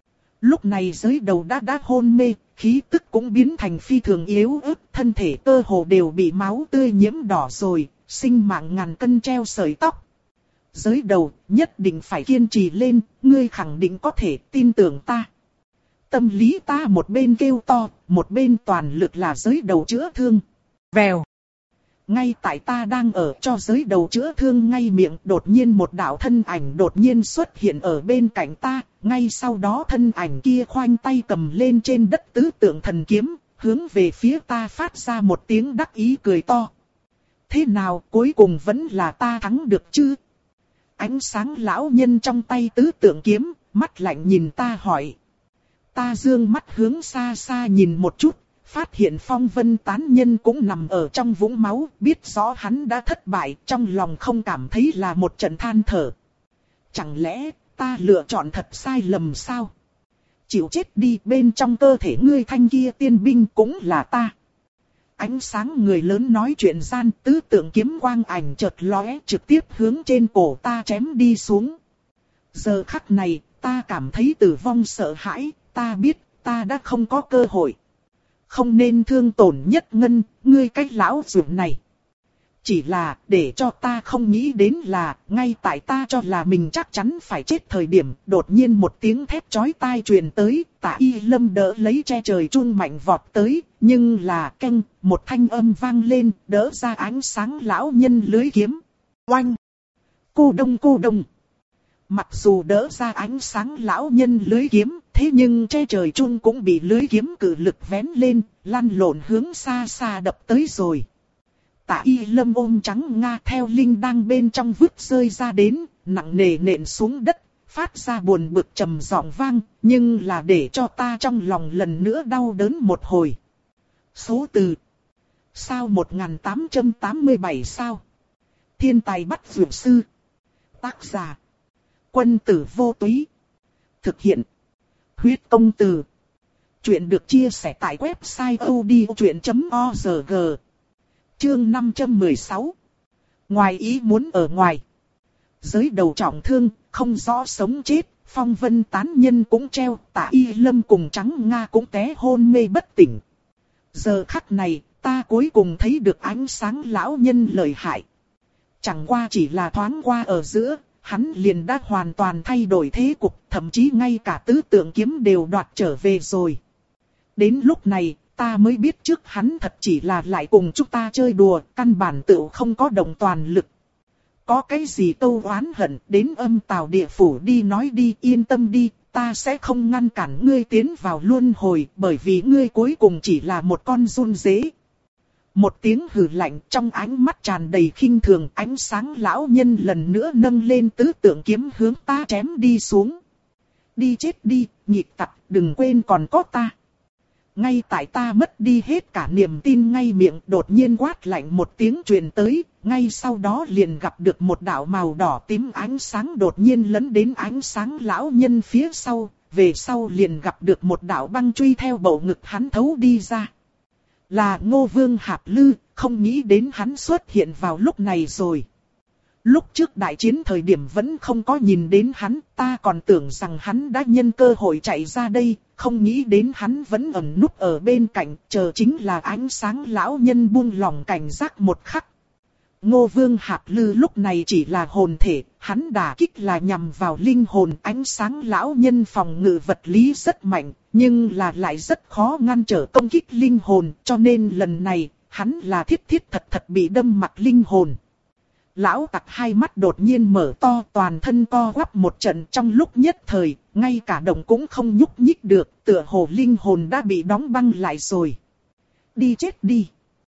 Lúc này giới đầu đã đã hôn mê, khí tức cũng biến thành phi thường yếu ớt, thân thể cơ hồ đều bị máu tươi nhiễm đỏ rồi, sinh mạng ngàn cân treo sợi tóc. Giới đầu, nhất định phải kiên trì lên, ngươi khẳng định có thể tin tưởng ta. tâm lý ta một bên kêu to, một bên toàn lực là giới đầu chữa thương. Vèo. Ngay tại ta đang ở cho giới đầu chữa thương ngay miệng, đột nhiên một đạo thân ảnh đột nhiên xuất hiện ở bên cạnh ta, ngay sau đó thân ảnh kia khoanh tay cầm lên trên đất tứ tượng thần kiếm, hướng về phía ta phát ra một tiếng đắc ý cười to. Thế nào, cuối cùng vẫn là ta thắng được chứ? Ánh sáng lão nhân trong tay tứ tượng kiếm, mắt lạnh nhìn ta hỏi. Ta dương mắt hướng xa xa nhìn một chút, phát hiện Phong Vân tán nhân cũng nằm ở trong vũng máu, biết rõ hắn đã thất bại, trong lòng không cảm thấy là một trận than thở. Chẳng lẽ ta lựa chọn thật sai lầm sao? Chịu chết đi, bên trong cơ thể ngươi thanh kia tiên binh cũng là ta. Ánh sáng người lớn nói chuyện gian, tứ tượng kiếm quang ảnh chợt lóe, trực tiếp hướng trên cổ ta chém đi xuống. Giờ khắc này, ta cảm thấy tử vong sợ hãi, ta biết, ta đã không có cơ hội. Không nên thương tổn Nhất Ngân, ngươi cái lão ruộng này. Chỉ là, để cho ta không nghĩ đến là, ngay tại ta cho là mình chắc chắn phải chết thời điểm, đột nhiên một tiếng thét chói tai truyền tới, Tạ Y Lâm đỡ lấy che trời chun mạnh vọt tới, nhưng là canh, một thanh âm vang lên, đỡ ra ánh sáng lão nhân lưới kiếm. Oanh! Cô đông cô đông! Mặc dù đỡ ra ánh sáng lão nhân lưới kiếm, thế nhưng che trời chun cũng bị lưới kiếm cự lực vén lên, lăn lộn hướng xa xa đập tới rồi. Tạ Y Lâm ôm trắng Nga theo linh đang bên trong vứt rơi ra đến, nặng nề nện xuống đất, phát ra buồn bực trầm giọng vang, nhưng là để cho ta trong lòng lần nữa đau đớn một hồi. Số từ. Sao một nghìn tám trăm tám mươi bảy sao? Thiên tài bắt dược sư. Tác giả. Quân tử vô túy. Thực hiện. Huyết công từ. Chuyện được chia sẻ tại website odchuyện chấm org. Chương năm trăm mười sáu. Ngoài ý muốn ở ngoài. Giới đầu trọng thương, không rõ sống chết, Phong Vân tán nhân cũng treo, Tạ Y Lâm cùng Trắng Nga cũng té hôn mê bất tỉnh. Giờ khắc này, ta cuối cùng thấy được ánh sáng lão nhân lợi hại. Chẳng qua chỉ là thoáng qua ở giữa, hắn liền đã hoàn toàn thay đổi thế cục, thậm chí ngay cả tứ tượng kiếm đều đoạt trở về rồi. Đến lúc này, ta mới biết trước hắn thật chỉ là lại cùng chúng ta chơi đùa, căn bản tựu không có động toàn lực. Có cái gì câu oán hận, đến âm tào địa phủ đi nói đi, yên tâm đi, ta sẽ không ngăn cản ngươi tiến vào luân hồi, bởi vì ngươi cuối cùng chỉ là một con giun dế. Một tiếng hừ lạnh trong ánh mắt tràn đầy khinh thường, ánh sáng lão nhân lần nữa nâng lên tứ tượng kiếm hướng ta chém đi xuống. Đi chết đi, nhịp tặc, đừng quên còn có ta. Ngay tại ta mất đi hết cả niềm tin ngay miệng, đột nhiên quát lạnh một tiếng truyền tới, ngay sau đó liền gặp được một đạo màu đỏ tím ánh sáng đột nhiên lấn đến ánh sáng lão nhân phía sau, về sau liền gặp được một đạo băng truy theo bầu ngực hắn thấu đi ra. Là Ngô Vương Hạp Lư, không nghĩ đến hắn xuất hiện vào lúc này rồi. Lúc trước đại chiến thời điểm vẫn không có nhìn đến hắn, ta còn tưởng rằng hắn đã nhân cơ hội chạy ra đây, không nghĩ đến hắn vẫn ẩn núp ở bên cạnh, chờ chính là ánh sáng lão nhân buông lòng cảnh giác một khắc. Ngô Vương Hạp Lư lúc này chỉ là hồn thể, hắn đả kích là nhằm vào linh hồn, ánh sáng lão nhân phòng ngự vật lý rất mạnh, nhưng là lại rất khó ngăn trở công kích linh hồn, cho nên lần này, hắn là thiết thiết thật thật bị đâm mặc linh hồn. Lão tặc hai mắt đột nhiên mở to, toàn thân co quắp một trận, trong lúc nhất thời, ngay cả động cũng không nhúc nhích được, tựa hồ linh hồn đã bị đóng băng lại rồi. Đi chết đi.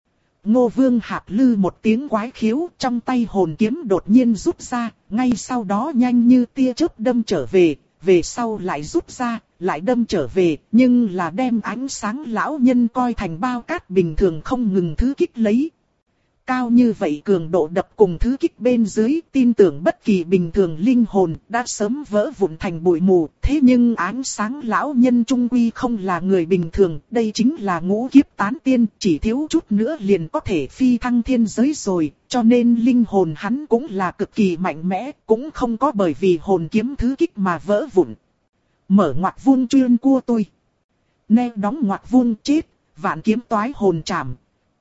Ngô Vương Hạp Lư một tiếng quái khiếu, trong tay hồn kiếm đột nhiên rút ra, ngay sau đó nhanh như tia chớp đâm trở về, về sau lại rút ra, lại đâm trở về, nhưng là đem ánh sáng lão nhân coi thành bao cát bình thường không ngừng thứ kích lấy. Cao như vậy cường độ đập cùng thứ kích bên dưới, tin tưởng bất kỳ bình thường linh hồn đã sớm vỡ vụn thành bụi mù. Thế nhưng ánh sáng lão nhân trung quy không là người bình thường, đây chính là ngũ kiếp tán tiên, chỉ thiếu chút nữa liền có thể phi thăng thiên giới rồi. Cho nên linh hồn hắn cũng là cực kỳ mạnh mẽ, cũng không có bởi vì hồn kiếm thứ kích mà vỡ vụn. Mở ngoặc vuông chuyên cua tôi. Nè đóng ngoặc vuông chết, vạn kiếm toái hồn trảm.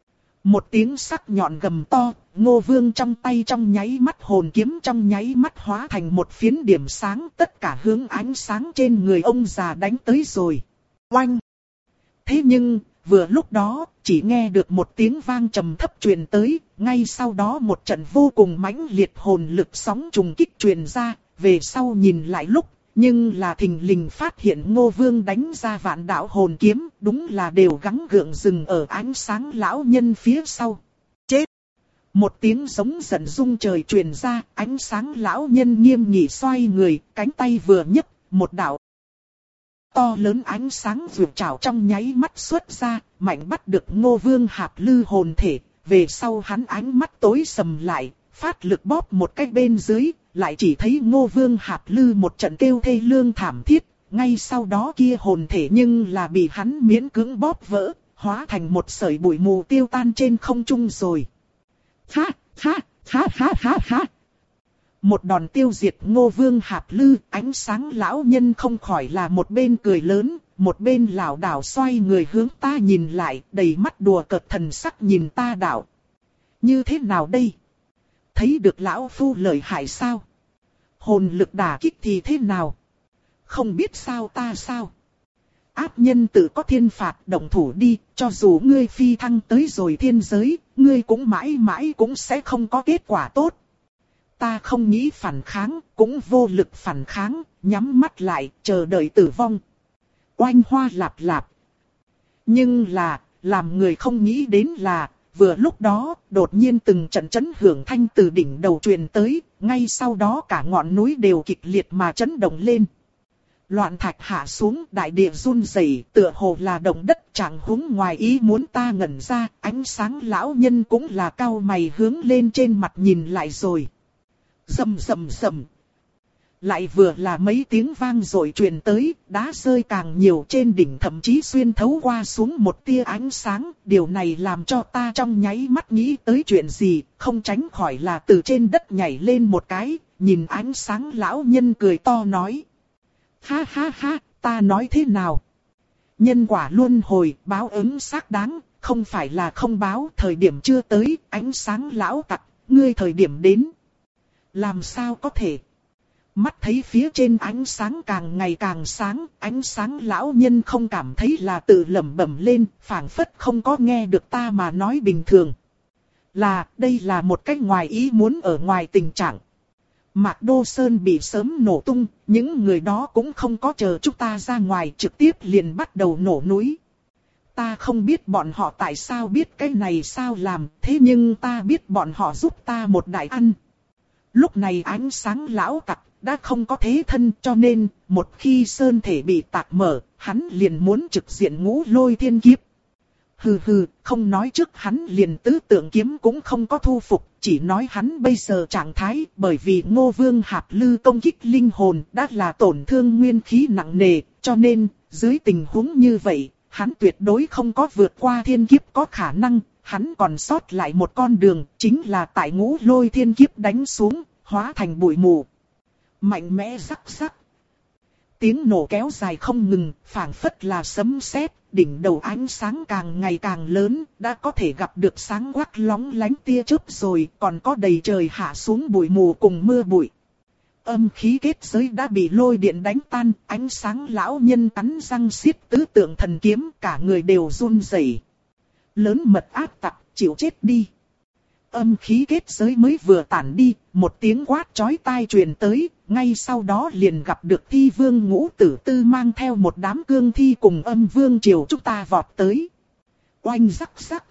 Một tiếng sắc nhọn gầm to, Ngô Vương trong tay trong nháy mắt hồn kiếm trong nháy mắt hóa thành một phiến điểm sáng, tất cả hướng ánh sáng trên người ông già đánh tới rồi. Oanh! Thế nhưng, vừa lúc đó, chỉ nghe được một tiếng vang trầm thấp truyền tới, ngay sau đó một trận vô cùng mãnh liệt hồn lực sóng trùng kích truyền ra, về sau nhìn lại lúc, nhưng là thình lình phát hiện Ngô Vương đánh ra vạn đạo hồn kiếm, đúng là đều gắng gượng dừng ở ánh sáng lão nhân phía sau. Chết! Một tiếng giống giận rung trời truyền ra, ánh sáng lão nhân nghiêm nghị xoay người, cánh tay vừa nhấc, một đạo to lớn ánh sáng vượt trảo trong nháy mắt xuất ra, mạnh bắt được Ngô Vương Hạp Lư hồn thể, về sau hắn ánh mắt tối sầm lại, phát lực bóp một cái bên dưới, lại chỉ thấy Ngô Vương Hạp Lư một trận kêu thê lương thảm thiết, ngay sau đó kia hồn thể nhưng là bị hắn miễn cưỡng bóp vỡ, hóa thành một sợi bụi mù tiêu tan trên không trung rồi. Ha, ha, ha ha ha ha. Một đòn tiêu diệt Ngô Vương Hạp Lư, ánh sáng lão nhân không khỏi là một bên cười lớn, một bên lảo đảo xoay người hướng ta nhìn lại, đầy mắt đùa cợt thần sắc nhìn ta đạo. Như thế nào đây? Thấy được lão phu lợi hại sao? Hồn lực đả kích thì thế nào? Không biết sao ta sao? Áp nhân tự có thiên phạt, động thủ đi, cho dù ngươi phi thăng tới rồi thiên giới, ngươi cũng mãi mãi cũng sẽ không có kết quả tốt. Ta không nghĩ phản kháng, cũng vô lực phản kháng, nhắm mắt lại, chờ đợi tử vong. Oanh hoa lạp lạp. Nhưng là, làm người không nghĩ đến là, vừa lúc đó, đột nhiên từng trận chấn hưởng thanh từ đỉnh đầu truyền tới, ngay sau đó cả ngọn núi đều kịch liệt mà chấn động lên. Loạn thạch hạ xuống, đại địa run rẩy, tựa hồ là động đất chẳng huống ngoài ý muốn ta ngẩn ra, ánh sáng lão nhân cũng là cau mày hướng lên trên mặt nhìn lại rồi. Rầm rầm rầm. Lại vừa là mấy tiếng vang rồi truyền tới, đá rơi càng nhiều, trên đỉnh thậm chí xuyên thấu qua xuống một tia ánh sáng, điều này làm cho ta trong nháy mắt nghĩ tới chuyện gì, không tránh khỏi là từ trên đất nhảy lên một cái, nhìn ánh sáng lão nhân cười to nói. Ha ha ha, ta nói thế nào? Nhân quả luân hồi, báo ứng xác đáng, không phải là không báo, thời điểm chưa tới, ánh sáng lão tặc, ngươi thời điểm đến. Làm sao có thể? Mắt thấy phía trên ánh sáng càng ngày càng sáng, ánh sáng lão nhân không cảm thấy là tự lẩm bẩm lên, phảng phất không có nghe được ta mà nói bình thường. Là, đây là một cách ngoài ý muốn ở ngoài tình trạng. Mạc Đô Sơn bị sớm nổ tung, những người đó cũng không có chờ chúng ta ra ngoài, trực tiếp liền bắt đầu nổ núi. Ta không biết bọn họ tại sao biết cái này sao làm, thế nhưng ta biết bọn họ giúp ta một đại ăn. Lúc này ánh sáng lão tặc đã không có thế thân, cho nên một khi sơn thể bị tạc mở, hắn liền muốn trực diện ngũ lôi thiên kiếp. Hừ hừ, không nói trước hắn liền tứ tượng kiếm cũng không có thu phục, chỉ nói hắn bây giờ trạng thái, bởi vì Ngô Vương Hạp Lư công kích linh hồn đã là tổn thương nguyên khí nặng nề, cho nên, dưới tình huống như vậy, hắn tuyệt đối không có vượt qua thiên kiếp có khả năng, hắn còn sót lại một con đường, chính là tại ngũ lôi thiên kiếp đánh xuống, hóa thành bụi mù. Mạnh mẽ rắc rắc. Tiếng nổ kéo dài không ngừng, phảng phất là sấm sét, đỉnh đầu ánh sáng càng ngày càng lớn, đã có thể gặp được sáng quắc lóng lánh tia chớp rồi, còn có đầy trời hạ xuống bụi mù cùng mưa bụi. Âm khí kết giới đã bị lôi điện đánh tan, ánh sáng lão nhân cắn răng xiết tứ tượng thần kiếm, cả người đều run rẩy. Lớn mật ác tặc, chịu chết đi. Âm khí kết giới mới vừa tản đi, một tiếng quát chói tai truyền tới, ngay sau đó liền gặp được thi vương Ngũ Tử Tư mang theo một đám cương thi cùng âm vương triều chúng ta vọt tới. Oanh rắc rắc.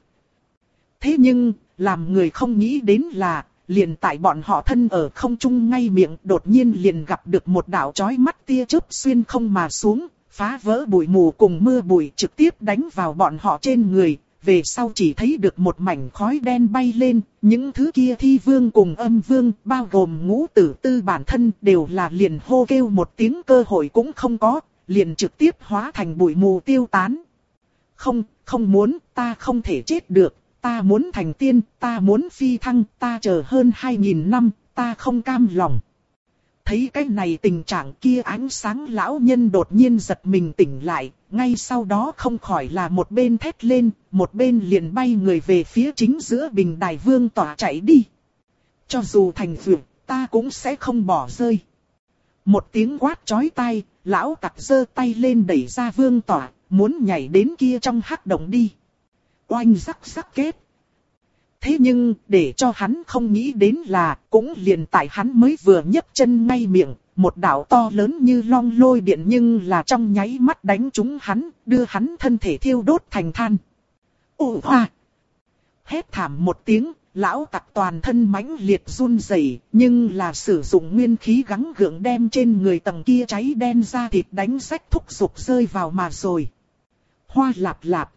Thế nhưng, làm người không nghĩ đến là, liền tại bọn họ thân ở không trung ngay miệng, đột nhiên liền gặp được một đạo chói mắt tia chớp xuyên không mà xuống, phá vỡ bụi mù cùng mưa bụi trực tiếp đánh vào bọn họ trên người. Về sau chỉ thấy được một mảnh khói đen bay lên, những thứ kia thi vương cùng âm vương, bao gồm Ngũ Tử Tư bản thân đều là liền hô kêu một tiếng cơ hội cũng không có, liền trực tiếp hóa thành bụi mù tiêu tán. Không, không muốn, ta không thể chết được, ta muốn thành tiên, ta muốn phi thăng, ta chờ hơn hai nghìn năm, ta không cam lòng. Thấy cái này tình trạng kia ánh sáng lão nhân đột nhiên giật mình tỉnh lại, ngay sau đó không khỏi là một bên thét lên, một bên liền bay người về phía chính giữa bình đài vương tỏa chạy đi. Cho dù thành vượt, ta cũng sẽ không bỏ rơi. Một tiếng quát chói tai, lão tặc giơ tay lên đẩy ra vương tỏa, muốn nhảy đến kia trong hắc động đi. Oanh rắc rắc kết. Thế nhưng, để cho hắn không nghĩ đến là, cũng liền tại hắn mới vừa nhấc chân ngay miệng, một đạo to lớn như long lôi điện nhưng là trong nháy mắt đánh trúng hắn, đưa hắn thân thể thiêu đốt thành than. Ồ hoa! Hét thảm một tiếng, lão tặc toàn thân mãnh liệt run rẩy, nhưng là sử dụng nguyên khí gắng gượng đem trên người tầng kia cháy đen da thịt đánh rách thúc giục rơi vào mà rồi. Hoa lạp lạp.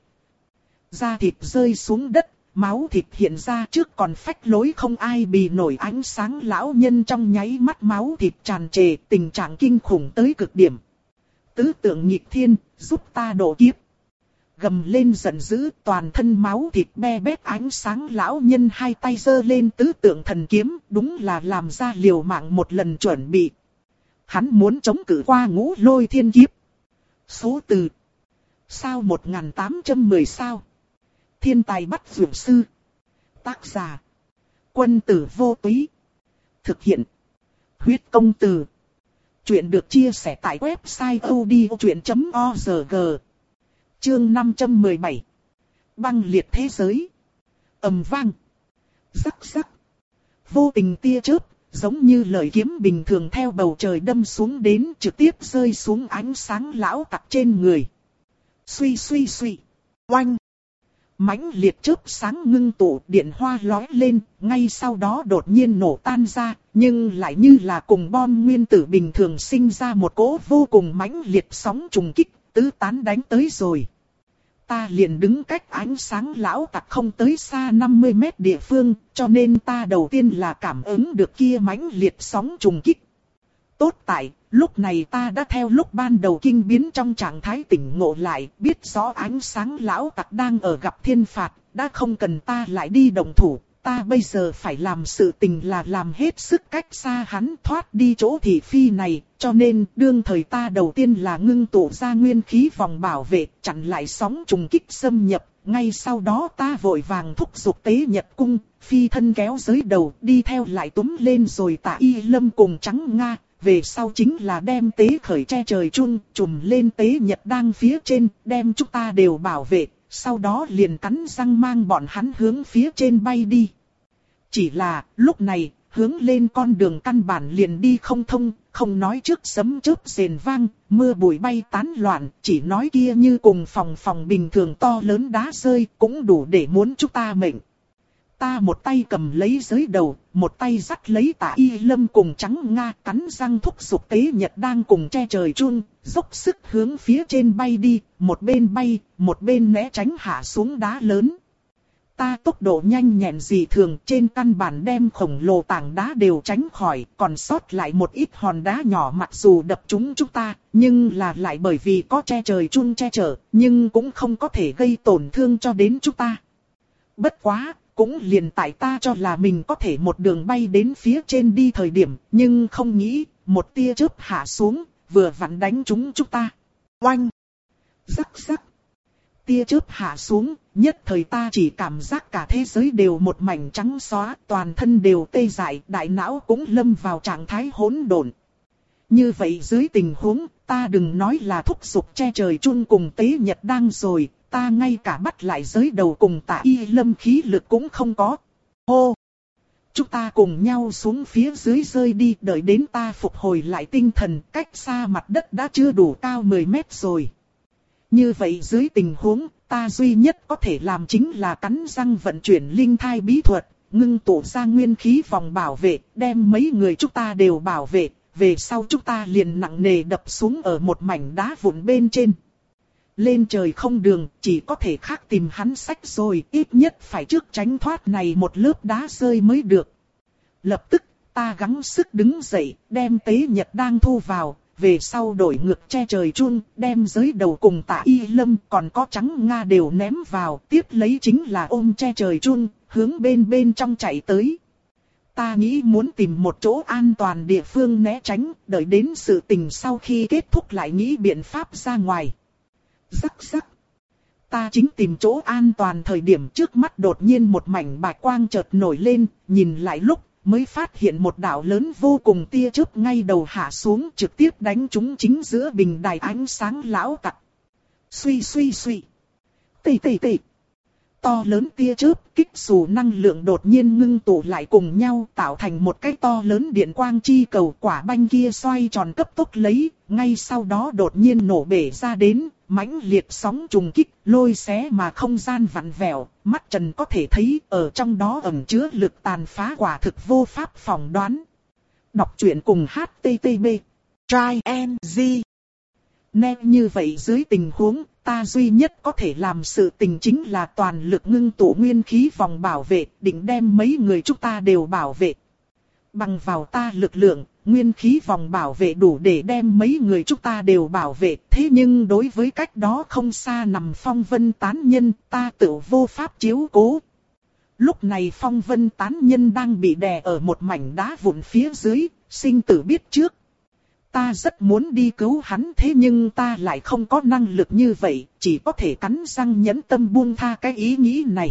Da thịt rơi xuống đất, máu thịt hiện ra trước còn phách lối không ai bì nổi ánh sáng lão nhân trong nháy mắt máu thịt tràn trề, tình trạng kinh khủng tới cực điểm. Tứ tượng nhịp thiên, giúp ta độ kiếp. Gầm lên giận dữ, toàn thân máu thịt be bét ánh sáng lão nhân hai tay giơ lên tứ tượng thần kiếm, đúng là làm ra liều mạng một lần chuẩn bị. Hắn muốn chống cự qua ngũ lôi thiên kiếp. Số từ. Sao một nghìn tám trăm mười sao. Thiên tài bắt dược sư. Tác giả. Quân tử vô túy. Thực hiện. Huyết công từ. Chuyện được chia sẻ tại website odchuyện chấm org. Chương năm trăm mười bảy. Băng liệt thế giới. Ầm vang. Rắc rắc. Vô tình tia chớp, giống như lời kiếm bình thường theo bầu trời đâm xuống đến trực tiếp rơi xuống ánh sáng lão tặc trên người. Suy suy suy. Oanh. Mãnh liệt chớp sáng ngưng tụ, điện hoa lóe lên, ngay sau đó đột nhiên nổ tan ra, nhưng lại như là cùng bom nguyên tử bình thường sinh ra một cỗ vô cùng mãnh liệt sóng trùng kích, tứ tán đánh tới rồi. Ta liền đứng cách ánh sáng lão tặc không tới xa năm mươi mét địa phương, cho nên ta đầu tiên là cảm ứng được kia mãnh liệt sóng trùng kích. Tốt tại, lúc này ta đã theo lúc ban đầu kinh biến trong trạng thái tỉnh ngộ lại, biết rõ ánh sáng lão tặc đang ở gặp thiên phạt, đã không cần ta lại đi động thủ, ta bây giờ phải làm sự tình là làm hết sức cách xa hắn thoát đi chỗ thị phi này, cho nên đương thời ta đầu tiên là ngưng tụ ra nguyên khí vòng bảo vệ, chặn lại sóng trùng kích xâm nhập, ngay sau đó ta vội vàng thúc giục tế nhật cung, phi thân kéo giới đầu, đi theo lại túm lên rồi Tạ Y Lâm cùng Trắng Nga. Về sau chính là đem tế khởi che trời chung, trùm lên tế nhật đang phía trên, đem chúng ta đều bảo vệ, sau đó liền cắn răng mang bọn hắn hướng phía trên bay đi. Chỉ là, lúc này, hướng lên con đường căn bản liền đi không thông, không nói trước sấm chớp rền vang, mưa bụi bay tán loạn, chỉ nói kia như cùng phòng phòng bình thường to lớn đá rơi, cũng đủ để muốn chúng ta mệnh. Ta một tay cầm lấy giới đầu, một tay dắt lấy Tạ Y Lâm cùng Trắng Nga, cắn răng thúc giục tế nhật đang cùng che trời chun, dốc sức hướng phía trên bay đi, một bên bay, một bên né tránh hạ xuống đá lớn. Ta tốc độ nhanh nhẹn dị thường, trên căn bản đem khổng lồ tảng đá đều tránh khỏi, còn sót lại một ít hòn đá nhỏ mặc dù đập trúng chúng ta, nhưng là lại bởi vì có che trời chun che chở, nhưng cũng không có thể gây tổn thương cho đến chúng ta. Bất quá, cũng liền tại ta cho là mình có thể một đường bay đến phía trên đi thời điểm, nhưng không nghĩ, một tia chớp hạ xuống, vừa vặn đánh trúng chúng ta. Oanh! Rắc rắc! Tia chớp hạ xuống, nhất thời ta chỉ cảm giác cả thế giới đều một mảnh trắng xóa, toàn thân đều tê dại, đại não cũng lâm vào trạng thái hỗn độn. Như vậy dưới tình huống, ta đừng nói là thúc giục che trời chun cùng tế nhật đang rồi, ta ngay cả bắt lại giới đầu cùng Tạ Y Lâm khí lực cũng không có. Hô! Chúng ta cùng nhau xuống phía dưới rơi đi, đợi đến ta phục hồi lại tinh thần, cách xa mặt đất đã chưa đủ cao mười mét rồi. Như vậy dưới tình huống, ta duy nhất có thể làm chính là cắn răng vận chuyển linh thai bí thuật, ngưng tụ ra nguyên khí vòng bảo vệ, đem mấy người chúng ta đều bảo vệ, về sau chúng ta liền nặng nề đập xuống ở một mảnh đá vụn bên trên. Lên trời không đường, chỉ có thể khác tìm hắn sách rồi, ít nhất phải trước tránh thoát này một lớp đá rơi mới được. Lập tức, ta gắng sức đứng dậy, đem tế nhật đang thu vào, về sau đổi ngược che trời chun, đem giới đầu cùng Tạ Y Lâm còn có Trắng Nga đều ném vào, tiếp lấy chính là ôm che trời chun, hướng bên bên trong chạy tới. Ta nghĩ muốn tìm một chỗ an toàn địa phương né tránh, đợi đến sự tình sau khi kết thúc lại nghĩ biện pháp ra ngoài. Rắc rắc. Ta chính tìm chỗ an toàn thời điểm trước mắt đột nhiên một mảnh bạch quang chợt nổi lên, nhìn lại lúc mới phát hiện một đạo lớn vô cùng tia chớp ngay đầu hạ xuống trực tiếp đánh trúng chính giữa bình đài ánh sáng lão tặc. Suy suy suy. Tì tì tì. To lớn tia chớp kích xù năng lượng đột nhiên ngưng tụ lại cùng nhau tạo thành một cái to lớn điện quang chi cầu. Quả banh kia xoay tròn cấp tốc lấy, ngay sau đó đột nhiên nổ bể ra đến, mãnh liệt sóng trùng kích, lôi xé mà không gian vặn vẹo, mắt Trần có thể thấy ở trong đó ẩn chứa lực tàn phá quả thực vô pháp phỏng đoán. Đọc truyện cùng hát tê tê pê. Try and Z. Nên như vậy dưới tình huống, ta duy nhất có thể làm sự tình chính là toàn lực ngưng tụ nguyên khí vòng bảo vệ, định đem mấy người chúng ta đều bảo vệ. Bằng vào ta lực lượng, nguyên khí vòng bảo vệ đủ để đem mấy người chúng ta đều bảo vệ. Thế nhưng đối với cách đó không xa nằm phong vân tán nhân, ta tự vô pháp chiếu cố. Lúc này phong vân tán nhân đang bị đè ở một mảnh đá vụn phía dưới, sinh tử biết trước. Ta rất muốn đi cứu hắn thế nhưng ta lại không có năng lực như vậy, chỉ có thể cắn răng nhẫn tâm buông tha cái ý nghĩ này.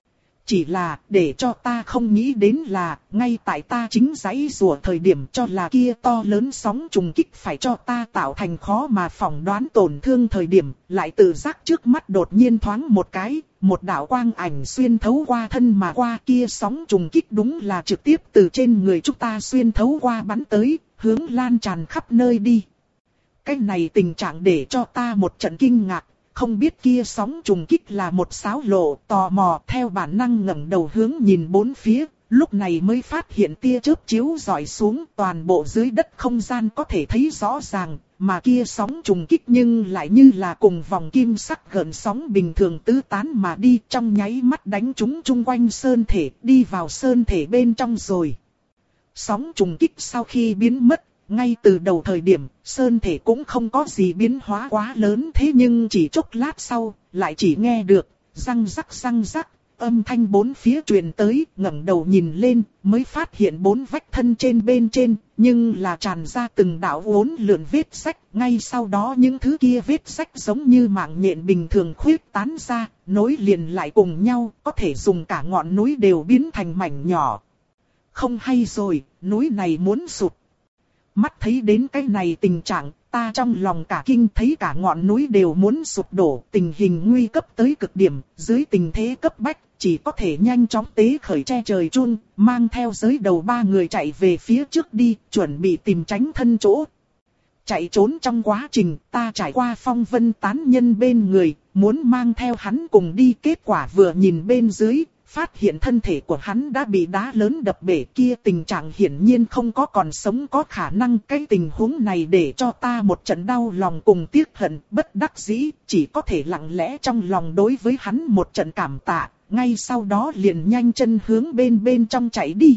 Chỉ là để cho ta không nghĩ đến là, ngay tại ta chính giãy giụa thời điểm cho là kia to lớn sóng trùng kích phải cho ta tạo thành khó mà phỏng đoán tổn thương thời điểm, lại tự giác trước mắt đột nhiên thoáng một cái, một đạo quang ảnh xuyên thấu qua thân mà qua kia sóng trùng kích đúng là trực tiếp từ trên người chúng ta xuyên thấu qua bắn tới, hướng lan tràn khắp nơi đi. Cái này tình trạng để cho ta một trận kinh ngạc. Không biết kia sóng trùng kích là một xáo lộ, tò mò theo bản năng ngẩng đầu hướng nhìn bốn phía, lúc này mới phát hiện tia chớp chiếu rọi xuống toàn bộ dưới đất không gian có thể thấy rõ ràng, mà kia sóng trùng kích nhưng lại như là cùng vòng kim sắc gợn sóng bình thường tứ tán mà đi trong nháy mắt đánh trúng chung quanh sơn thể, đi vào sơn thể bên trong rồi. Sóng trùng kích sau khi biến mất, ngay từ đầu thời điểm, sơn thể cũng không có gì biến hóa quá lớn thế nhưng chỉ chốc lát sau, lại chỉ nghe được, răng rắc răng rắc, âm thanh bốn phía truyền tới, ngẩng đầu nhìn lên, mới phát hiện bốn vách thân trên bên trên, nhưng là tràn ra từng đạo uốn lượn vết rách, ngay sau đó những thứ kia vết rách giống như mạng nhện bình thường khuyết tán ra, nối liền lại cùng nhau, có thể dùng cả ngọn núi đều biến thành mảnh nhỏ. Không hay rồi, núi này muốn sụp. Mắt thấy đến cái này tình trạng, ta trong lòng cả kinh thấy cả ngọn núi đều muốn sụp đổ, tình hình nguy cấp tới cực điểm, dưới tình thế cấp bách, chỉ có thể nhanh chóng tế khởi che trời chun, mang theo giới đầu ba người chạy về phía trước đi, chuẩn bị tìm tránh thân chỗ. Chạy trốn trong quá trình, ta trải qua phong vân tán nhân bên người, muốn mang theo hắn cùng đi, kết quả vừa nhìn bên dưới, phát hiện thân thể của hắn đã bị đá lớn đập bể, kia tình trạng hiển nhiên không có còn sống có khả năng. Cái tình huống này để cho ta một trận đau lòng cùng tiếc hận, bất đắc dĩ, chỉ có thể lặng lẽ trong lòng đối với hắn một trận cảm tạ, ngay sau đó liền nhanh chân hướng bên bên trong chạy đi.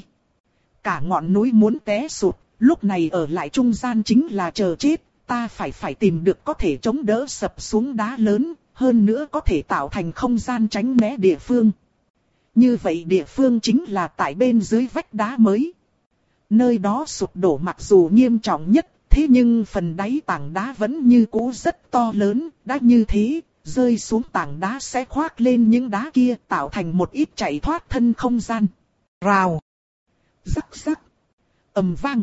Cả ngọn núi muốn té sụt, lúc này ở lại trung gian chính là chờ chết, ta phải phải tìm được có thể chống đỡ sập xuống đá lớn, hơn nữa có thể tạo thành không gian tránh né địa phương. Như vậy địa phương chính là tại bên dưới vách đá mới. Nơi đó sụp đổ mặc dù nghiêm trọng nhất, thế nhưng phần đáy tảng đá vẫn như cũ rất to lớn, đã như thế, rơi xuống tảng đá sẽ khoác lên những đá kia tạo thành một ít chạy thoát thân không gian. Rào, rắc rắc, ầm vang.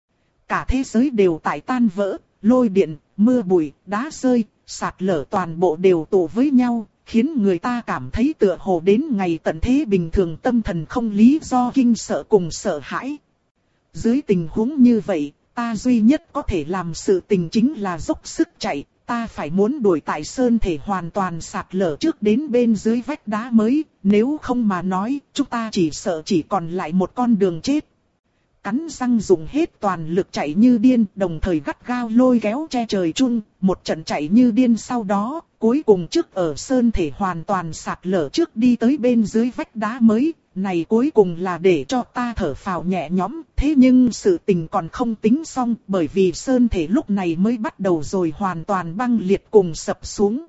Cả thế giới đều tại tan vỡ, lôi điện, mưa bụi, đá rơi, sạt lở toàn bộ đều tụ với nhau. Khiến người ta cảm thấy tựa hồ đến ngày tận thế bình thường, tâm thần không lý do kinh sợ cùng sợ hãi. Dưới tình huống như vậy, ta duy nhất có thể làm sự tình chính là dốc sức chạy. Ta phải muốn đuổi tại sơn thể hoàn toàn sạt lở trước đến bên dưới vách đá mới, nếu không mà nói, chúng ta chỉ sợ chỉ còn lại một con đường chết. Cắn răng dùng hết toàn lực chạy như điên, đồng thời gắt gao lôi kéo che trời chun, một trận chạy như điên sau đó, cuối cùng trước ở sơn thể hoàn toàn sạt lở trước đi tới bên dưới vách đá mới, này cuối cùng là để cho ta thở phào nhẹ nhõm, thế nhưng sự tình còn không tính xong, bởi vì sơn thể lúc này mới bắt đầu rồi hoàn toàn băng liệt cùng sập xuống.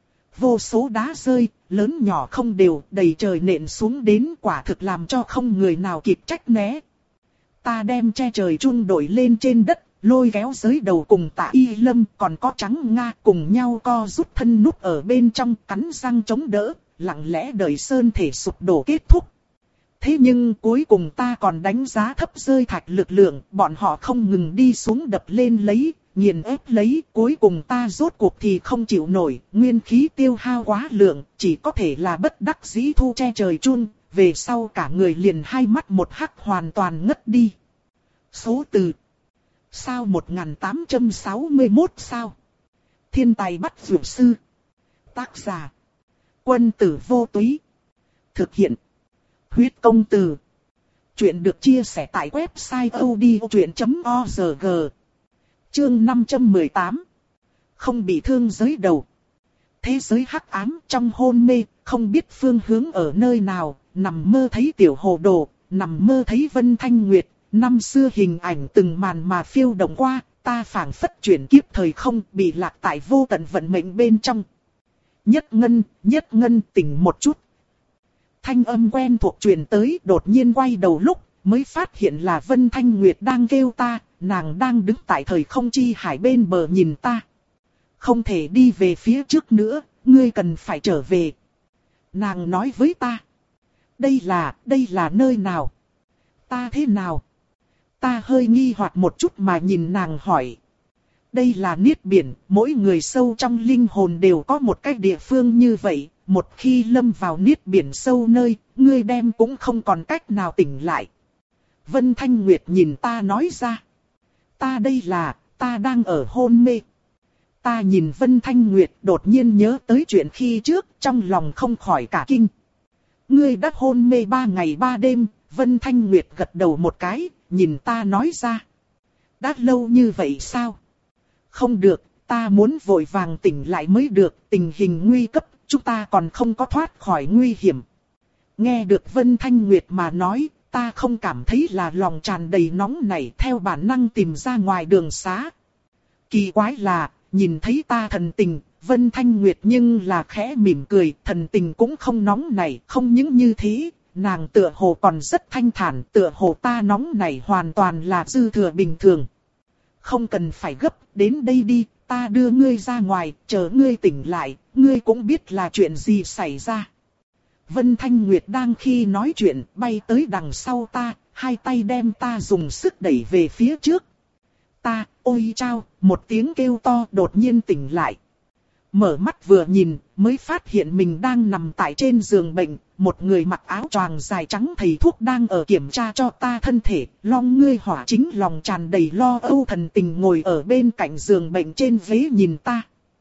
Vô số đá rơi, lớn nhỏ không đều, đầy trời nện xuống đến, quả thực làm cho không người nào kịp trách né. Ta đem che trời chun đổi lên trên đất, lôi kéo giới đầu cùng Tạ Y Lâm còn có Trắng Nga cùng nhau co rút thân núp ở bên trong, cắn răng chống đỡ, lặng lẽ đợi sơn thể sụp đổ kết thúc. Thế nhưng cuối cùng ta còn đánh giá thấp rơi thạch lực lượng, bọn họ không ngừng đi xuống đập lên lấy, nghiền ép lấy, cuối cùng ta rốt cuộc thì không chịu nổi, nguyên khí tiêu hao quá lượng, chỉ có thể là bất đắc dĩ thu che trời chun, về sau cả người liền hai mắt một hắc hoàn toàn ngất đi. Số từ sao một nghìn tám trăm sáu mươi mốt sao? Thiên tài bắt dược sư. Tác giả Quân Tử Vô Túy. Thực hiện Huyết Công Từ. Chuyện được chia sẻ tại website odchuyện chấm org. Chương năm trăm mười tám. Không bị thương giới đầu. Thế giới hắc ám trong hôn mê, không biết phương hướng ở nơi nào, nằm mơ thấy tiểu hồ đồ, nằm mơ thấy Vân Thanh Nguyệt, năm xưa hình ảnh từng màn mà phiêu động qua, ta phảng phất chuyển kiếp thời không, bị lạc tại vô tận vận mệnh bên trong. Nhất Ngân, Nhất Ngân tỉnh một chút. Thanh âm quen thuộc truyền tới, đột nhiên quay đầu lúc, mới phát hiện là Vân Thanh Nguyệt đang kêu ta, nàng đang đứng tại thời không chi hải bên bờ nhìn ta. Không thể đi về phía trước nữa, ngươi cần phải trở về. Nàng nói với ta. Đây là, đây là nơi nào? Ta thế nào? Ta hơi nghi hoặc một chút mà nhìn nàng hỏi. Đây là niết biển, mỗi người sâu trong linh hồn đều có một cái địa phương như vậy. Một khi lâm vào niết biển sâu nơi, ngươi đem cũng không còn cách nào tỉnh lại. Vân Thanh Nguyệt nhìn ta nói ra. Ta đây là, ta đang ở hôn mê. Ta nhìn Vân Thanh Nguyệt đột nhiên nhớ tới chuyện khi trước, trong lòng không khỏi cả kinh. Ngươi đã hôn mê ba ngày ba đêm, Vân Thanh Nguyệt gật đầu một cái, nhìn ta nói ra. Đã lâu như vậy sao? Không được, ta muốn vội vàng tỉnh lại mới được, tình hình nguy cấp, chúng ta còn không có thoát khỏi nguy hiểm. Nghe được Vân Thanh Nguyệt mà nói, ta không cảm thấy là lòng tràn đầy nóng nảy, theo bản năng tìm ra ngoài đường xá. Kỳ quái là, nhìn thấy ta thần tình, Vân Thanh Nguyệt nhưng là khẽ mỉm cười, thần tình cũng không nóng nảy, không những như thế, nàng tựa hồ còn rất thanh thản, tựa hồ ta nóng nảy hoàn toàn là dư thừa bình thường. Không cần phải gấp, đến đây đi, ta đưa ngươi ra ngoài, chờ ngươi tỉnh lại, ngươi cũng biết là chuyện gì xảy ra. Vân Thanh Nguyệt đang khi nói chuyện, bay tới đằng sau ta, hai tay đem ta dùng sức đẩy về phía trước. Ta, ôi chao, một tiếng kêu to đột nhiên tỉnh lại. Mở mắt vừa nhìn, mới phát hiện mình đang nằm tại trên giường bệnh, một người mặc áo choàng dài trắng thầy thuốc đang ở kiểm tra cho ta thân thể, Long Ngươi Hỏa chính lòng tràn đầy lo âu thần tình ngồi ở bên cạnh giường bệnh trên ghế nhìn ta.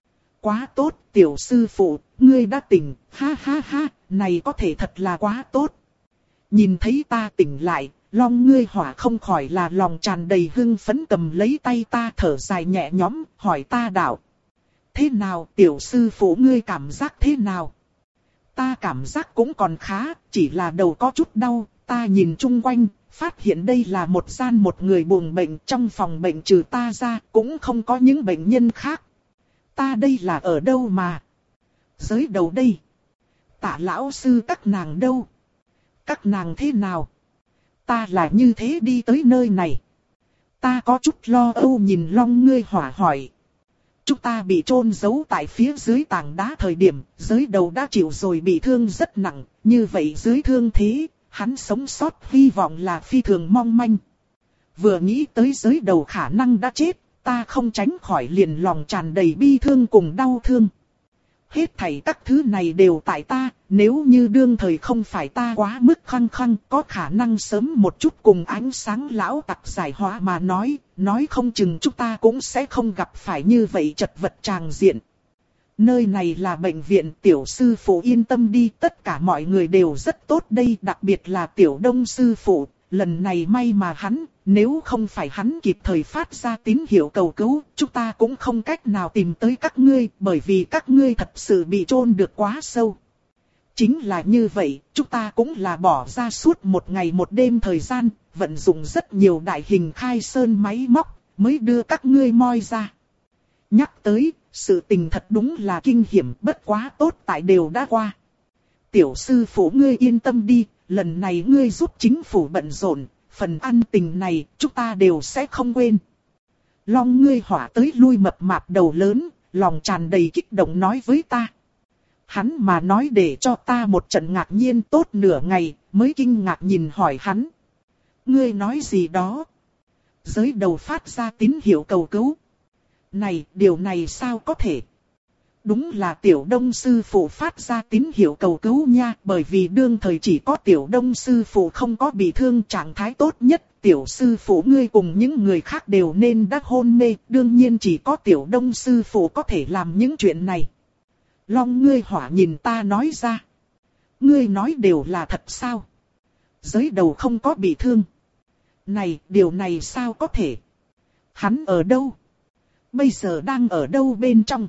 Quá tốt, tiểu sư phụ, ngươi đã tỉnh, ha ha ha, này có thể thật là quá tốt. Nhìn thấy ta tỉnh lại, Long Ngươi Hỏa không khỏi là lòng tràn đầy hưng phấn cầm lấy tay ta thở dài nhẹ nhõm, hỏi ta đạo. Thế nào tiểu sư phụ ngươi cảm giác thế nào? Ta cảm giác cũng còn khá, chỉ là đầu có chút đau, ta nhìn chung quanh, phát hiện đây là một gian một người buồng bệnh, trong phòng bệnh trừ ta ra, cũng không có những bệnh nhân khác. Ta đây là ở đâu mà? Giới đầu đây. Tạ lão sư các nàng đâu? Các nàng thế nào? Ta là như thế đi tới nơi này. Ta có chút lo âu nhìn Long Ngươi Hỏa hỏi. Chúng ta bị chôn giấu tại phía dưới tảng đá thời điểm, giới đầu đã chịu rồi bị thương rất nặng, như vậy dưới thương thế, hắn sống sót hy vọng là phi thường mong manh. Vừa nghĩ tới giới đầu khả năng đã chết, ta không tránh khỏi liền lòng tràn đầy bi thương cùng đau thương. Hết thảy các thứ này đều tại ta, nếu như đương thời không phải ta quá mức khăng khăng, có khả năng sớm một chút cùng ánh sáng lão tặc giải hóa mà nói, nói không chừng chúng ta cũng sẽ không gặp phải như vậy chật vật tràng diện. Nơi này là bệnh viện, tiểu sư phụ yên tâm đi, tất cả mọi người đều rất tốt đây, đặc biệt là tiểu đông sư phụ. Lần này may mà hắn, nếu không phải hắn kịp thời phát ra tín hiệu cầu cứu, chúng ta cũng không cách nào tìm tới các ngươi, bởi vì các ngươi thật sự bị chôn được quá sâu. Chính là như vậy, chúng ta cũng là bỏ ra suốt một ngày một đêm thời gian, vận dụng rất nhiều đại hình khai sơn máy móc, mới đưa các ngươi moi ra. Nhắc tới, sự tình thật đúng là kinh hiểm, bất quá tốt tại đều đã qua. Tiểu sư phụ ngươi yên tâm đi. Lần này ngươi giúp chính phủ bận rộn, phần ân tình này chúng ta đều sẽ không quên. Long Ngươi Hỏa tới lui mập mạp đầu lớn, lòng tràn đầy kích động nói với ta. Hắn mà nói để cho ta một trận ngạc nhiên tốt nửa ngày, mới kinh ngạc nhìn hỏi hắn. Ngươi nói gì đó? Giới đầu phát ra tín hiệu cầu cứu. Này, điều này sao có thể? Đúng là Tiểu Đông sư phụ phát ra tín hiệu cầu cứu nha, bởi vì đương thời chỉ có Tiểu Đông sư phụ không có bị thương, trạng thái tốt nhất. Tiểu sư phụ ngươi cùng những người khác đều nên đã hôn mê, đương nhiên chỉ có Tiểu Đông sư phụ có thể làm những chuyện này. Long ngươi hỏa nhìn ta nói ra. Ngươi nói đều là thật sao? Giới đầu không có bị thương. Này, điều này sao có thể? Hắn ở đâu? Bây giờ đang ở đâu bên trong?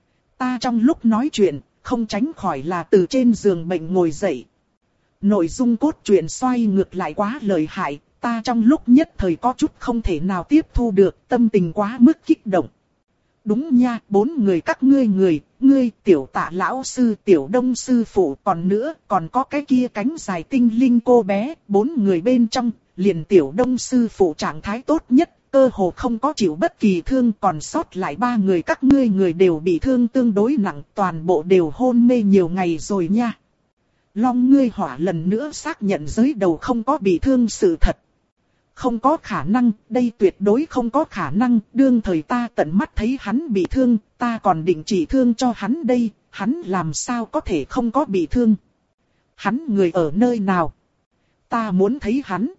Ta trong lúc nói chuyện, không tránh khỏi là từ trên giường bệnh ngồi dậy. Nội dung cốt truyện xoay ngược lại quá lợi hại, ta trong lúc nhất thời có chút không thể nào tiếp thu được, tâm tình quá mức kích động. Đúng nha, bốn người các ngươi người, ngươi, Tiểu Tạ lão sư, Tiểu Đông sư phụ, còn nữa, còn có cái kia cánh dài tinh linh cô bé, bốn người bên trong, liền Tiểu Đông sư phụ trạng thái tốt nhất, cơ hồ không có chịu bất kỳ thương, còn sót lại ba người các ngươi người đều bị thương tương đối nặng, toàn bộ đều hôn mê nhiều ngày rồi nha. Long ngươi hỏa lần nữa xác nhận giới đầu không có bị thương sự thật. Không có khả năng, đây tuyệt đối không có khả năng, đương thời ta tận mắt thấy hắn bị thương, ta còn định trị thương cho hắn đây, hắn làm sao có thể không có bị thương. Hắn người ở nơi nào? Ta muốn thấy hắn.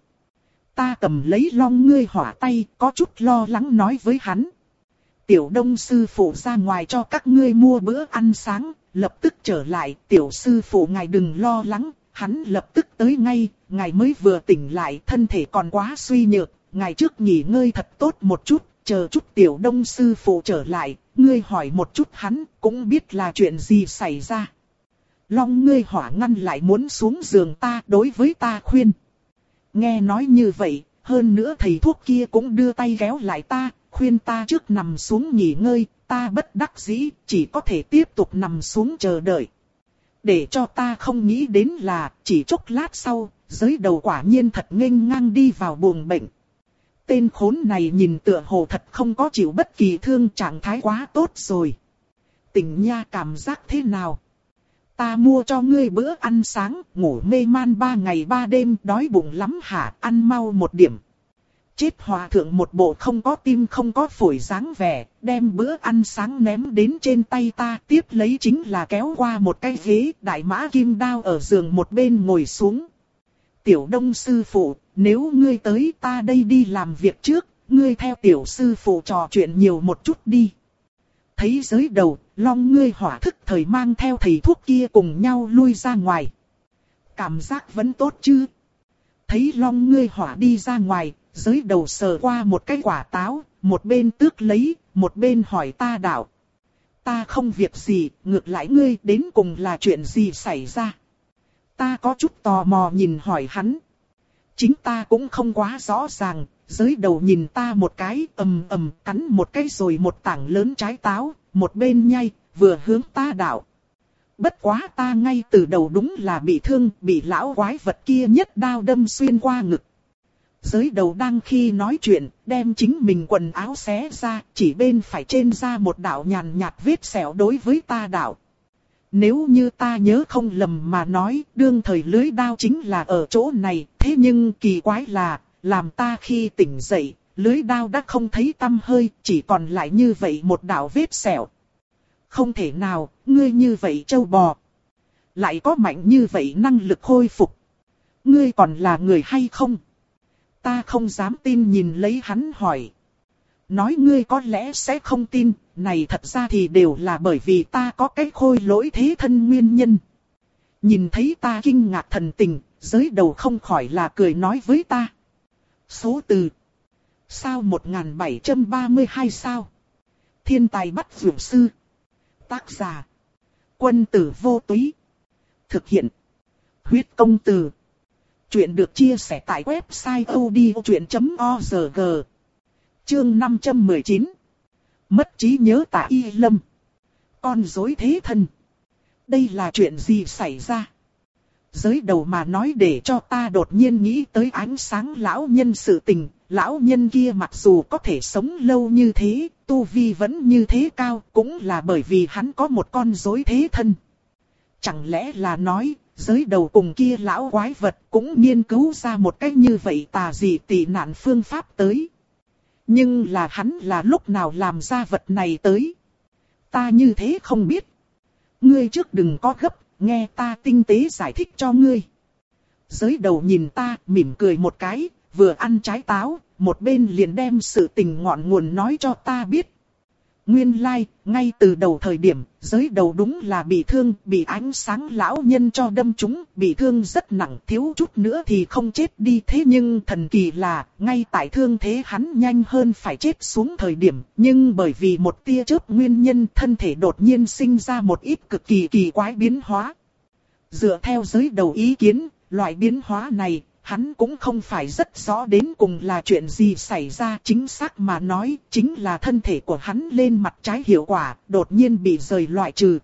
Ta cầm lấy Long ngươi hỏa tay, có chút lo lắng nói với hắn. Tiểu Đông sư phụ ra ngoài cho các ngươi mua bữa ăn sáng, lập tức trở lại, tiểu sư phụ ngài đừng lo lắng, hắn lập tức tới ngay, ngài mới vừa tỉnh lại, thân thể còn quá suy nhược, ngài trước nghỉ ngơi thật tốt một chút, chờ chút Tiểu Đông sư phụ trở lại, ngươi hỏi một chút hắn, cũng biết là chuyện gì xảy ra. Long ngươi hỏa ngăn lại muốn xuống giường ta, đối với ta khuyên. Nghe nói như vậy, hơn nữa thầy thuốc kia cũng đưa tay kéo lại ta, khuyên ta trước nằm xuống nghỉ ngơi, ta bất đắc dĩ, chỉ có thể tiếp tục nằm xuống chờ đợi. Để cho ta không nghĩ đến là, chỉ chốc lát sau, giới đầu quả nhiên thật nghênh ngang đi vào buồng bệnh. Tên khốn này nhìn tựa hồ thật không có chịu bất kỳ thương, trạng thái quá tốt rồi. Tỉnh nha, cảm giác thế nào? Ta mua cho ngươi bữa ăn sáng, ngủ mê man ba ngày ba đêm, đói bụng lắm hả, ăn mau một điểm. Chết hòa thượng một bộ không có tim không có phổi dáng vẻ, đem bữa ăn sáng ném đến trên tay ta, tiếp lấy chính là kéo qua một cái ghế, đại mã kim đao ở giường một bên ngồi xuống. Tiểu Đông sư phụ, nếu ngươi tới ta đây đi làm việc trước, ngươi theo tiểu sư phụ trò chuyện nhiều một chút đi. Thấy giới đầu, Long ngươi hỏa thức thời mang theo thầy thuốc kia cùng nhau lui ra ngoài. Cảm giác vẫn tốt chứ? Thấy Long ngươi hỏa đi ra ngoài, giới đầu sờ qua một cái quả táo, một bên tước lấy, một bên hỏi ta đạo. Ta không việc gì, ngược lại ngươi đến cùng là chuyện gì xảy ra? Ta có chút tò mò nhìn hỏi hắn. Chính ta cũng không quá rõ ràng, giới đầu nhìn ta một cái, ầm ầm cắn một cái rồi một tảng lớn trái táo, một bên nhai, vừa hướng ta đạo. Bất quá ta ngay từ đầu đúng là bị thương, bị lão quái vật kia nhất đao đâm xuyên qua ngực. Giới đầu đang khi nói chuyện, đem chính mình quần áo xé ra, chỉ bên phải trên da một đạo nhàn nhạt vết sẹo đối với ta đạo. Nếu như ta nhớ không lầm mà nói, đương thời lưới đao chính là ở chỗ này, thế nhưng kỳ quái là, làm ta khi tỉnh dậy, lưới đao đã không thấy tăm hơi, chỉ còn lại như vậy một đạo vết sẹo. Không thể nào, ngươi như vậy trâu bò. Lại có mạnh như vậy năng lực khôi phục. Ngươi còn là người hay không? Ta không dám tin nhìn lấy hắn hỏi. Nói ngươi có lẽ sẽ không tin, này thật ra thì đều là bởi vì ta có cái khôi lỗi thế thân nguyên nhân. Nhìn thấy ta kinh ngạc thần tình, giới đầu không khỏi là cười nói với ta. Số từ. Sao một nghìn bảy trăm ba mươi hai sao? Thiên tài bắt dược sư. Tác giả. Quân tử vô túy. Thực hiện. Huyết công từ. Chuyện được chia sẻ tại website odchuyện chấm org. Chương năm trăm mười chín. Mất trí nhớ Tạ Y Lâm. Con rối thế thân. Đây là chuyện gì xảy ra? Giới đầu mà nói để cho ta đột nhiên nghĩ tới ánh sáng lão nhân sự tình. Lão nhân kia mặc dù có thể sống lâu như thế, tu vi vẫn như thế cao, cũng là bởi vì hắn có một con rối thế thân. chẳng lẽ là nói, giới đầu cùng kia lão quái vật cũng nghiên cứu ra một cách như vậy tà dị tị nạn phương pháp tới. Nhưng là hắn là lúc nào làm ra vật này tới? Ta như thế không biết. Ngươi trước đừng có gấp, nghe ta tinh tế giải thích cho ngươi. Giới đầu nhìn ta, mỉm cười một cái, vừa ăn trái táo, một bên liền đem sự tình ngọn nguồn nói cho ta biết. Nguyên lai, like, ngay từ đầu thời điểm, giới đầu đúng là bị thương, bị ánh sáng lão nhân cho đâm trúng, bị thương rất nặng, thiếu chút nữa thì không chết đi. Thế nhưng thần kỳ là, ngay tại thương thế hắn nhanh hơn phải chết xuống thời điểm, nhưng bởi vì một tia chớp nguyên nhân thân thể đột nhiên sinh ra một ít cực kỳ kỳ quái biến hóa. Dựa theo giới đầu ý kiến, loại biến hóa này, hắn cũng không phải rất rõ đến cùng là chuyện gì xảy ra. Chính xác mà nói, chính là thân thể của hắn lên mặt trái hiệu quả, đột nhiên bị rời loại trừ.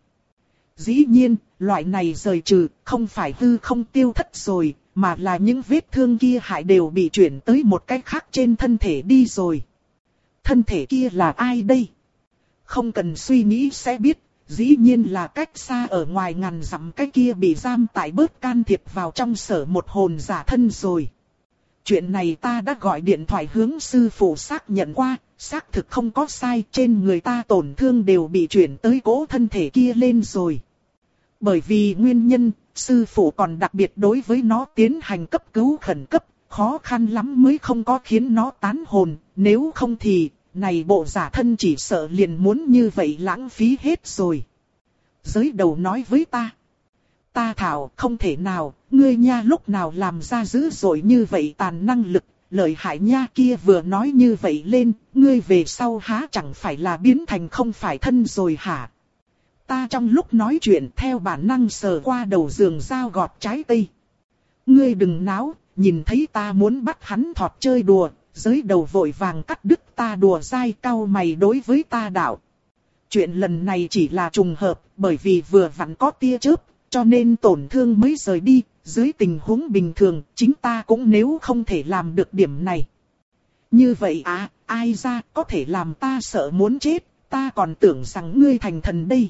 Dĩ nhiên, loại này rời trừ, không phải hư không tiêu thất rồi, mà là những vết thương kia hại đều bị chuyển tới một cách khác trên thân thể đi rồi. Thân thể kia là ai đây? Không cần suy nghĩ sẽ biết. Dĩ nhiên là cách xa ở ngoài ngàn dặm cái kia bị giam tại bớt can thiệp vào trong sở một hồn giả thân rồi. Chuyện này ta đã gọi điện thoại hướng sư phụ xác nhận qua, xác thực không có sai, trên người ta tổn thương đều bị chuyển tới cỗ thân thể kia lên rồi. Bởi vì nguyên nhân, sư phụ còn đặc biệt đối với nó tiến hành cấp cứu khẩn cấp, khó khăn lắm mới không có khiến nó tán hồn, nếu không thì... này bộ giả thân chỉ sợ liền muốn như vậy lãng phí hết rồi. Giới đầu nói với ta. Ta thảo không thể nào, ngươi nha lúc nào làm ra dữ dội như vậy tàn năng lực, lợi hại nha kia vừa nói như vậy lên, ngươi về sau há chẳng phải là biến thành không phải thân rồi hả? Ta trong lúc nói chuyện theo bản năng sờ qua đầu giường dao gọt trái cây. Ngươi đừng náo, nhìn thấy ta muốn bắt hắn thọt chơi đùa. Giới đầu vội vàng cắt đứt ta đùa dai cau mày đối với ta đạo. Chuyện lần này chỉ là trùng hợp, bởi vì vừa vặn có tia chớp, cho nên tổn thương mới rời đi. Dưới tình huống bình thường, chính ta cũng nếu không thể làm được điểm này. Như vậy à, ai ra có thể làm ta sợ muốn chết, ta còn tưởng rằng ngươi thành thần đây.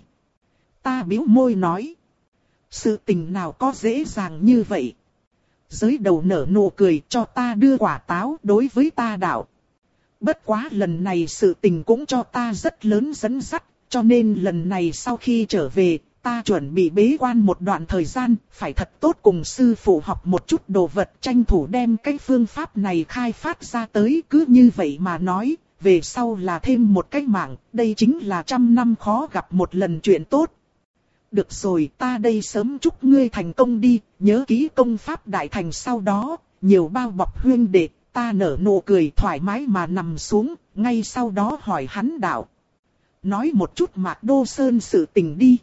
Ta bĩu môi nói. Sự tình nào có dễ dàng như vậy. Giới đầu nở nụ cười cho ta đưa quả táo đối với ta đạo. Bất quá lần này sự tình cũng cho ta rất lớn dẫn dắt, cho nên lần này sau khi trở về, ta chuẩn bị bế quan một đoạn thời gian, phải thật tốt cùng sư phụ học một chút đồ vật, tranh thủ đem cái phương pháp này khai phát ra tới. Cứ như vậy mà nói, về sau là thêm một cái mạng, đây chính là trăm năm khó gặp một lần chuyện tốt. Được rồi, ta đây sớm chúc ngươi thành công đi, nhớ kỹ công pháp đại thành sau đó, nhiều bao bọc huyên đệ. Ta nở nụ cười thoải mái mà nằm xuống, ngay sau đó hỏi hắn đạo. Nói một chút Mạc Đô Sơn sự tình đi.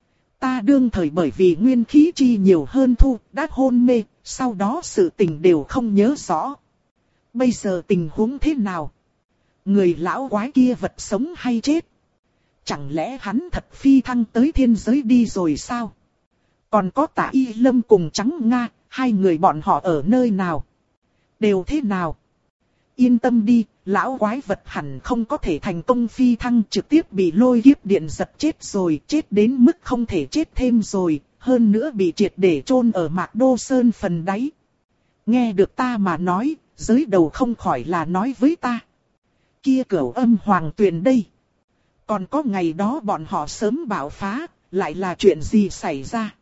Ta đương thời bởi vì nguyên khí chi nhiều hơn thu, đã hôn mê, sau đó sự tình đều không nhớ rõ. Bây giờ tình huống thế nào? Người lão quái kia vật sống hay chết? Chẳng lẽ hắn thật phi thăng tới thiên giới đi rồi sao? Còn có Tả Y Lâm cùng Trắng Nga, hai người bọn họ ở nơi nào? Đều thế nào? Yên tâm đi, lão quái vật hẳn không có thể thành công phi thăng, trực tiếp bị lôi kiếp điện giật chết rồi, chết đến mức không thể chết thêm rồi, hơn nữa bị triệt để chôn ở Mạc Đô Sơn phần đáy. Nghe được ta mà nói, giới đầu không khỏi là nói với ta. Kia cửu âm hoàng tuyền đây. Còn có ngày đó bọn họ sớm bạo phá, lại là chuyện gì xảy ra?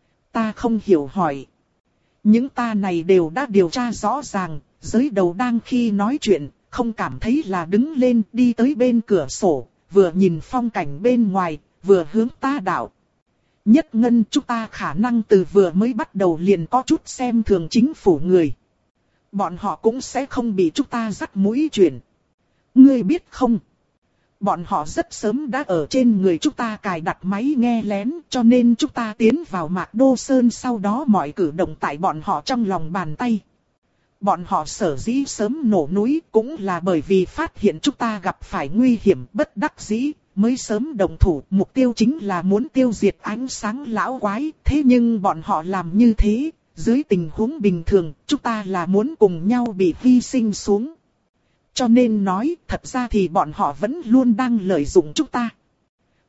Ta không hiểu hỏi. Những ta này đều đã điều tra rõ ràng, giới đầu đang khi nói chuyện, không cảm thấy là đứng lên đi tới bên cửa sổ, vừa nhìn phong cảnh bên ngoài, vừa hướng ta đạo. Nhất ngân chúng ta khả năng từ vừa mới bắt đầu liền có chút xem thường chính phủ người. Bọn họ cũng sẽ không bị chúng ta dắt mũi chuyển. Ngươi biết không? Bọn họ rất sớm đã ở trên người chúng ta cài đặt máy nghe lén, cho nên chúng ta tiến vào Mạc Đô Sơn, sau đó mọi cử động tại bọn họ trong lòng bàn tay. Bọn họ sở dĩ sớm nổ núi cũng là bởi vì phát hiện chúng ta gặp phải nguy hiểm bất đắc dĩ, mới sớm động thủ. Mục tiêu chính là muốn tiêu diệt ánh sáng lão quái, thế nhưng bọn họ làm như thế, dưới tình huống bình thường, chúng ta là muốn cùng nhau bị hy sinh xuống. Cho nên nói, thật ra thì bọn họ vẫn luôn đang lợi dụng chúng ta.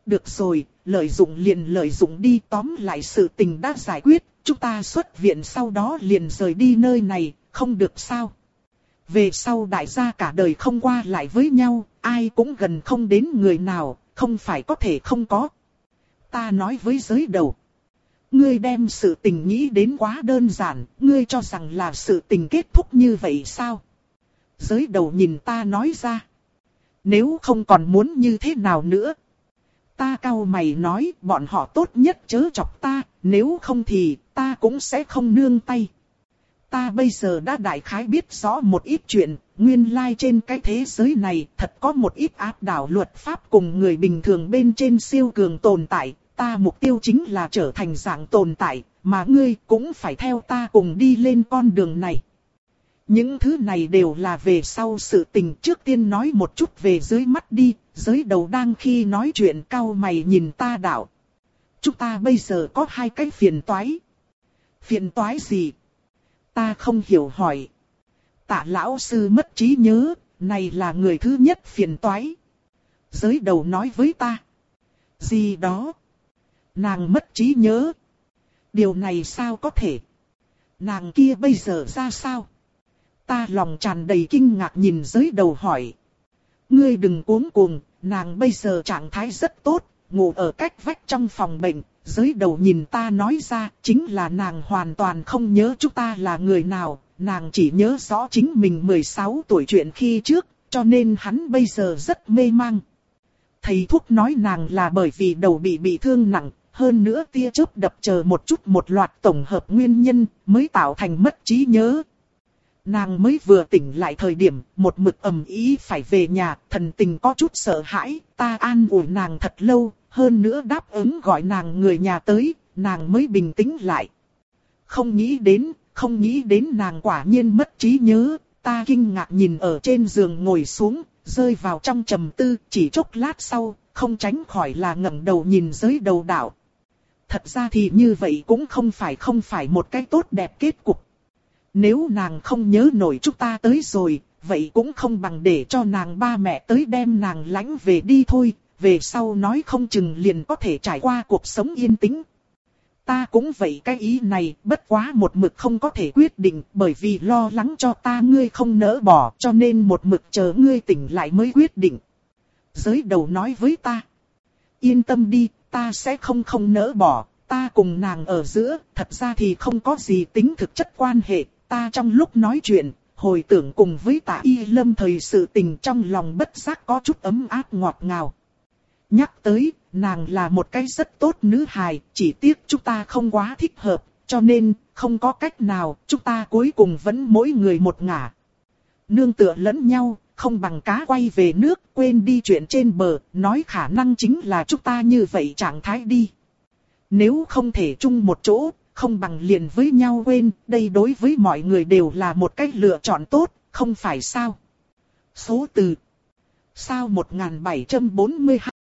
được rồi, lợi dụng liền lợi dụng đi, tóm lại sự tình đã giải quyết, chúng ta xuất viện sau đó liền rời đi nơi này, không được sao? Về sau đại gia cả đời không qua lại với nhau, ai cũng gần không đến người nào, không phải có thể không có. Ta nói với giới đầu. Ngươi đem sự tình nghĩ đến quá đơn giản, ngươi cho rằng là sự tình kết thúc như vậy sao? Giới đầu nhìn ta nói ra. Nếu không còn muốn như thế nào nữa? Ta cau mày nói, bọn họ tốt nhất chớ chọc ta, nếu không thì ta cũng sẽ không nương tay. Ta bây giờ đã đại khái biết rõ một ít chuyện, nguyên lai trên cái thế giới này thật có một ít áp đảo luật pháp cùng người bình thường bên trên siêu cường tồn tại. Ta mục tiêu chính là trở thành dạng tồn tại, mà ngươi cũng phải theo ta cùng đi lên con đường này. Những thứ này đều là về sau sự tình, trước tiên nói một chút về dưới mắt đi, giới đầu đang khi nói chuyện cau mày nhìn ta đạo. Chúng ta bây giờ có hai cái phiền toái. Phiền toái gì? Ta không hiểu hỏi. Tạ lão sư mất trí nhớ, này là người thứ nhất phiền toái. Giới đầu nói với ta. Gì đó? Nàng mất trí nhớ. Điều này sao có thể? Nàng kia bây giờ ra sao? Ta lòng tràn đầy kinh ngạc nhìn giới đầu hỏi. Ngươi đừng cuống cuồng, nàng bây giờ trạng thái rất tốt, ngủ ở cách vách trong phòng bệnh. Giới đầu nhìn ta nói ra, chính là nàng hoàn toàn không nhớ chúng ta là người nào, nàng chỉ nhớ rõ chính mình mười sáu tuổi chuyện khi trước, cho nên hắn bây giờ rất mê mang. Thầy thuốc nói nàng là bởi vì đầu bị bị thương nặng, hơn nữa tia chớp đập chờ một chút một loạt tổng hợp nguyên nhân mới tạo thành mất trí nhớ. Nàng mới vừa tỉnh lại thời điểm, một mực ầm ý phải về nhà, thần tình có chút sợ hãi, ta an ủi nàng thật lâu, hơn nữa đáp ứng gọi nàng người nhà tới, nàng mới bình tĩnh lại. Không nghĩ đến, không nghĩ đến nàng quả nhiên mất trí nhớ, ta kinh ngạc nhìn ở trên giường ngồi xuống, rơi vào trong trầm tư, chỉ chốc lát sau, không tránh khỏi là ngẩng đầu nhìn giới đầu đạo. Thật ra thì như vậy cũng không phải không phải một cái tốt đẹp kết cục. Nếu nàng không nhớ nổi chúng ta tới rồi, vậy cũng không bằng để cho nàng ba mẹ tới đem nàng lãnh về đi thôi, về sau nói không chừng liền có thể trải qua cuộc sống yên tĩnh. Ta cũng vậy cái ý này, bất quá một mực không có thể quyết định, bởi vì lo lắng cho ta ngươi không nỡ bỏ, cho nên một mực chờ ngươi tỉnh lại mới quyết định. Giới đầu nói với ta, yên tâm đi, ta sẽ không không nỡ bỏ, ta cùng nàng ở giữa, thật ra thì không có gì tính thực chất quan hệ, ta trong lúc nói chuyện, hồi tưởng cùng với Tạ Y Lâm thời sự tình trong lòng bất giác có chút ấm áp ngọt ngào. Nhắc tới, nàng là một cái rất tốt nữ hài, chỉ tiếc chúng ta không quá thích hợp, cho nên, không có cách nào, chúng ta cuối cùng vẫn mỗi người một ngả. Nương tựa lẫn nhau, không bằng cá quay về nước, quên đi chuyện trên bờ, nói khả năng chính là chúng ta như vậy trạng thái đi. Nếu không thể chung một chỗ, không bằng liền với nhau quên, đây đối với mọi người đều là một cách lựa chọn tốt, không phải sao? Số từ sao một nghìn bảy trăm bốn mươi hai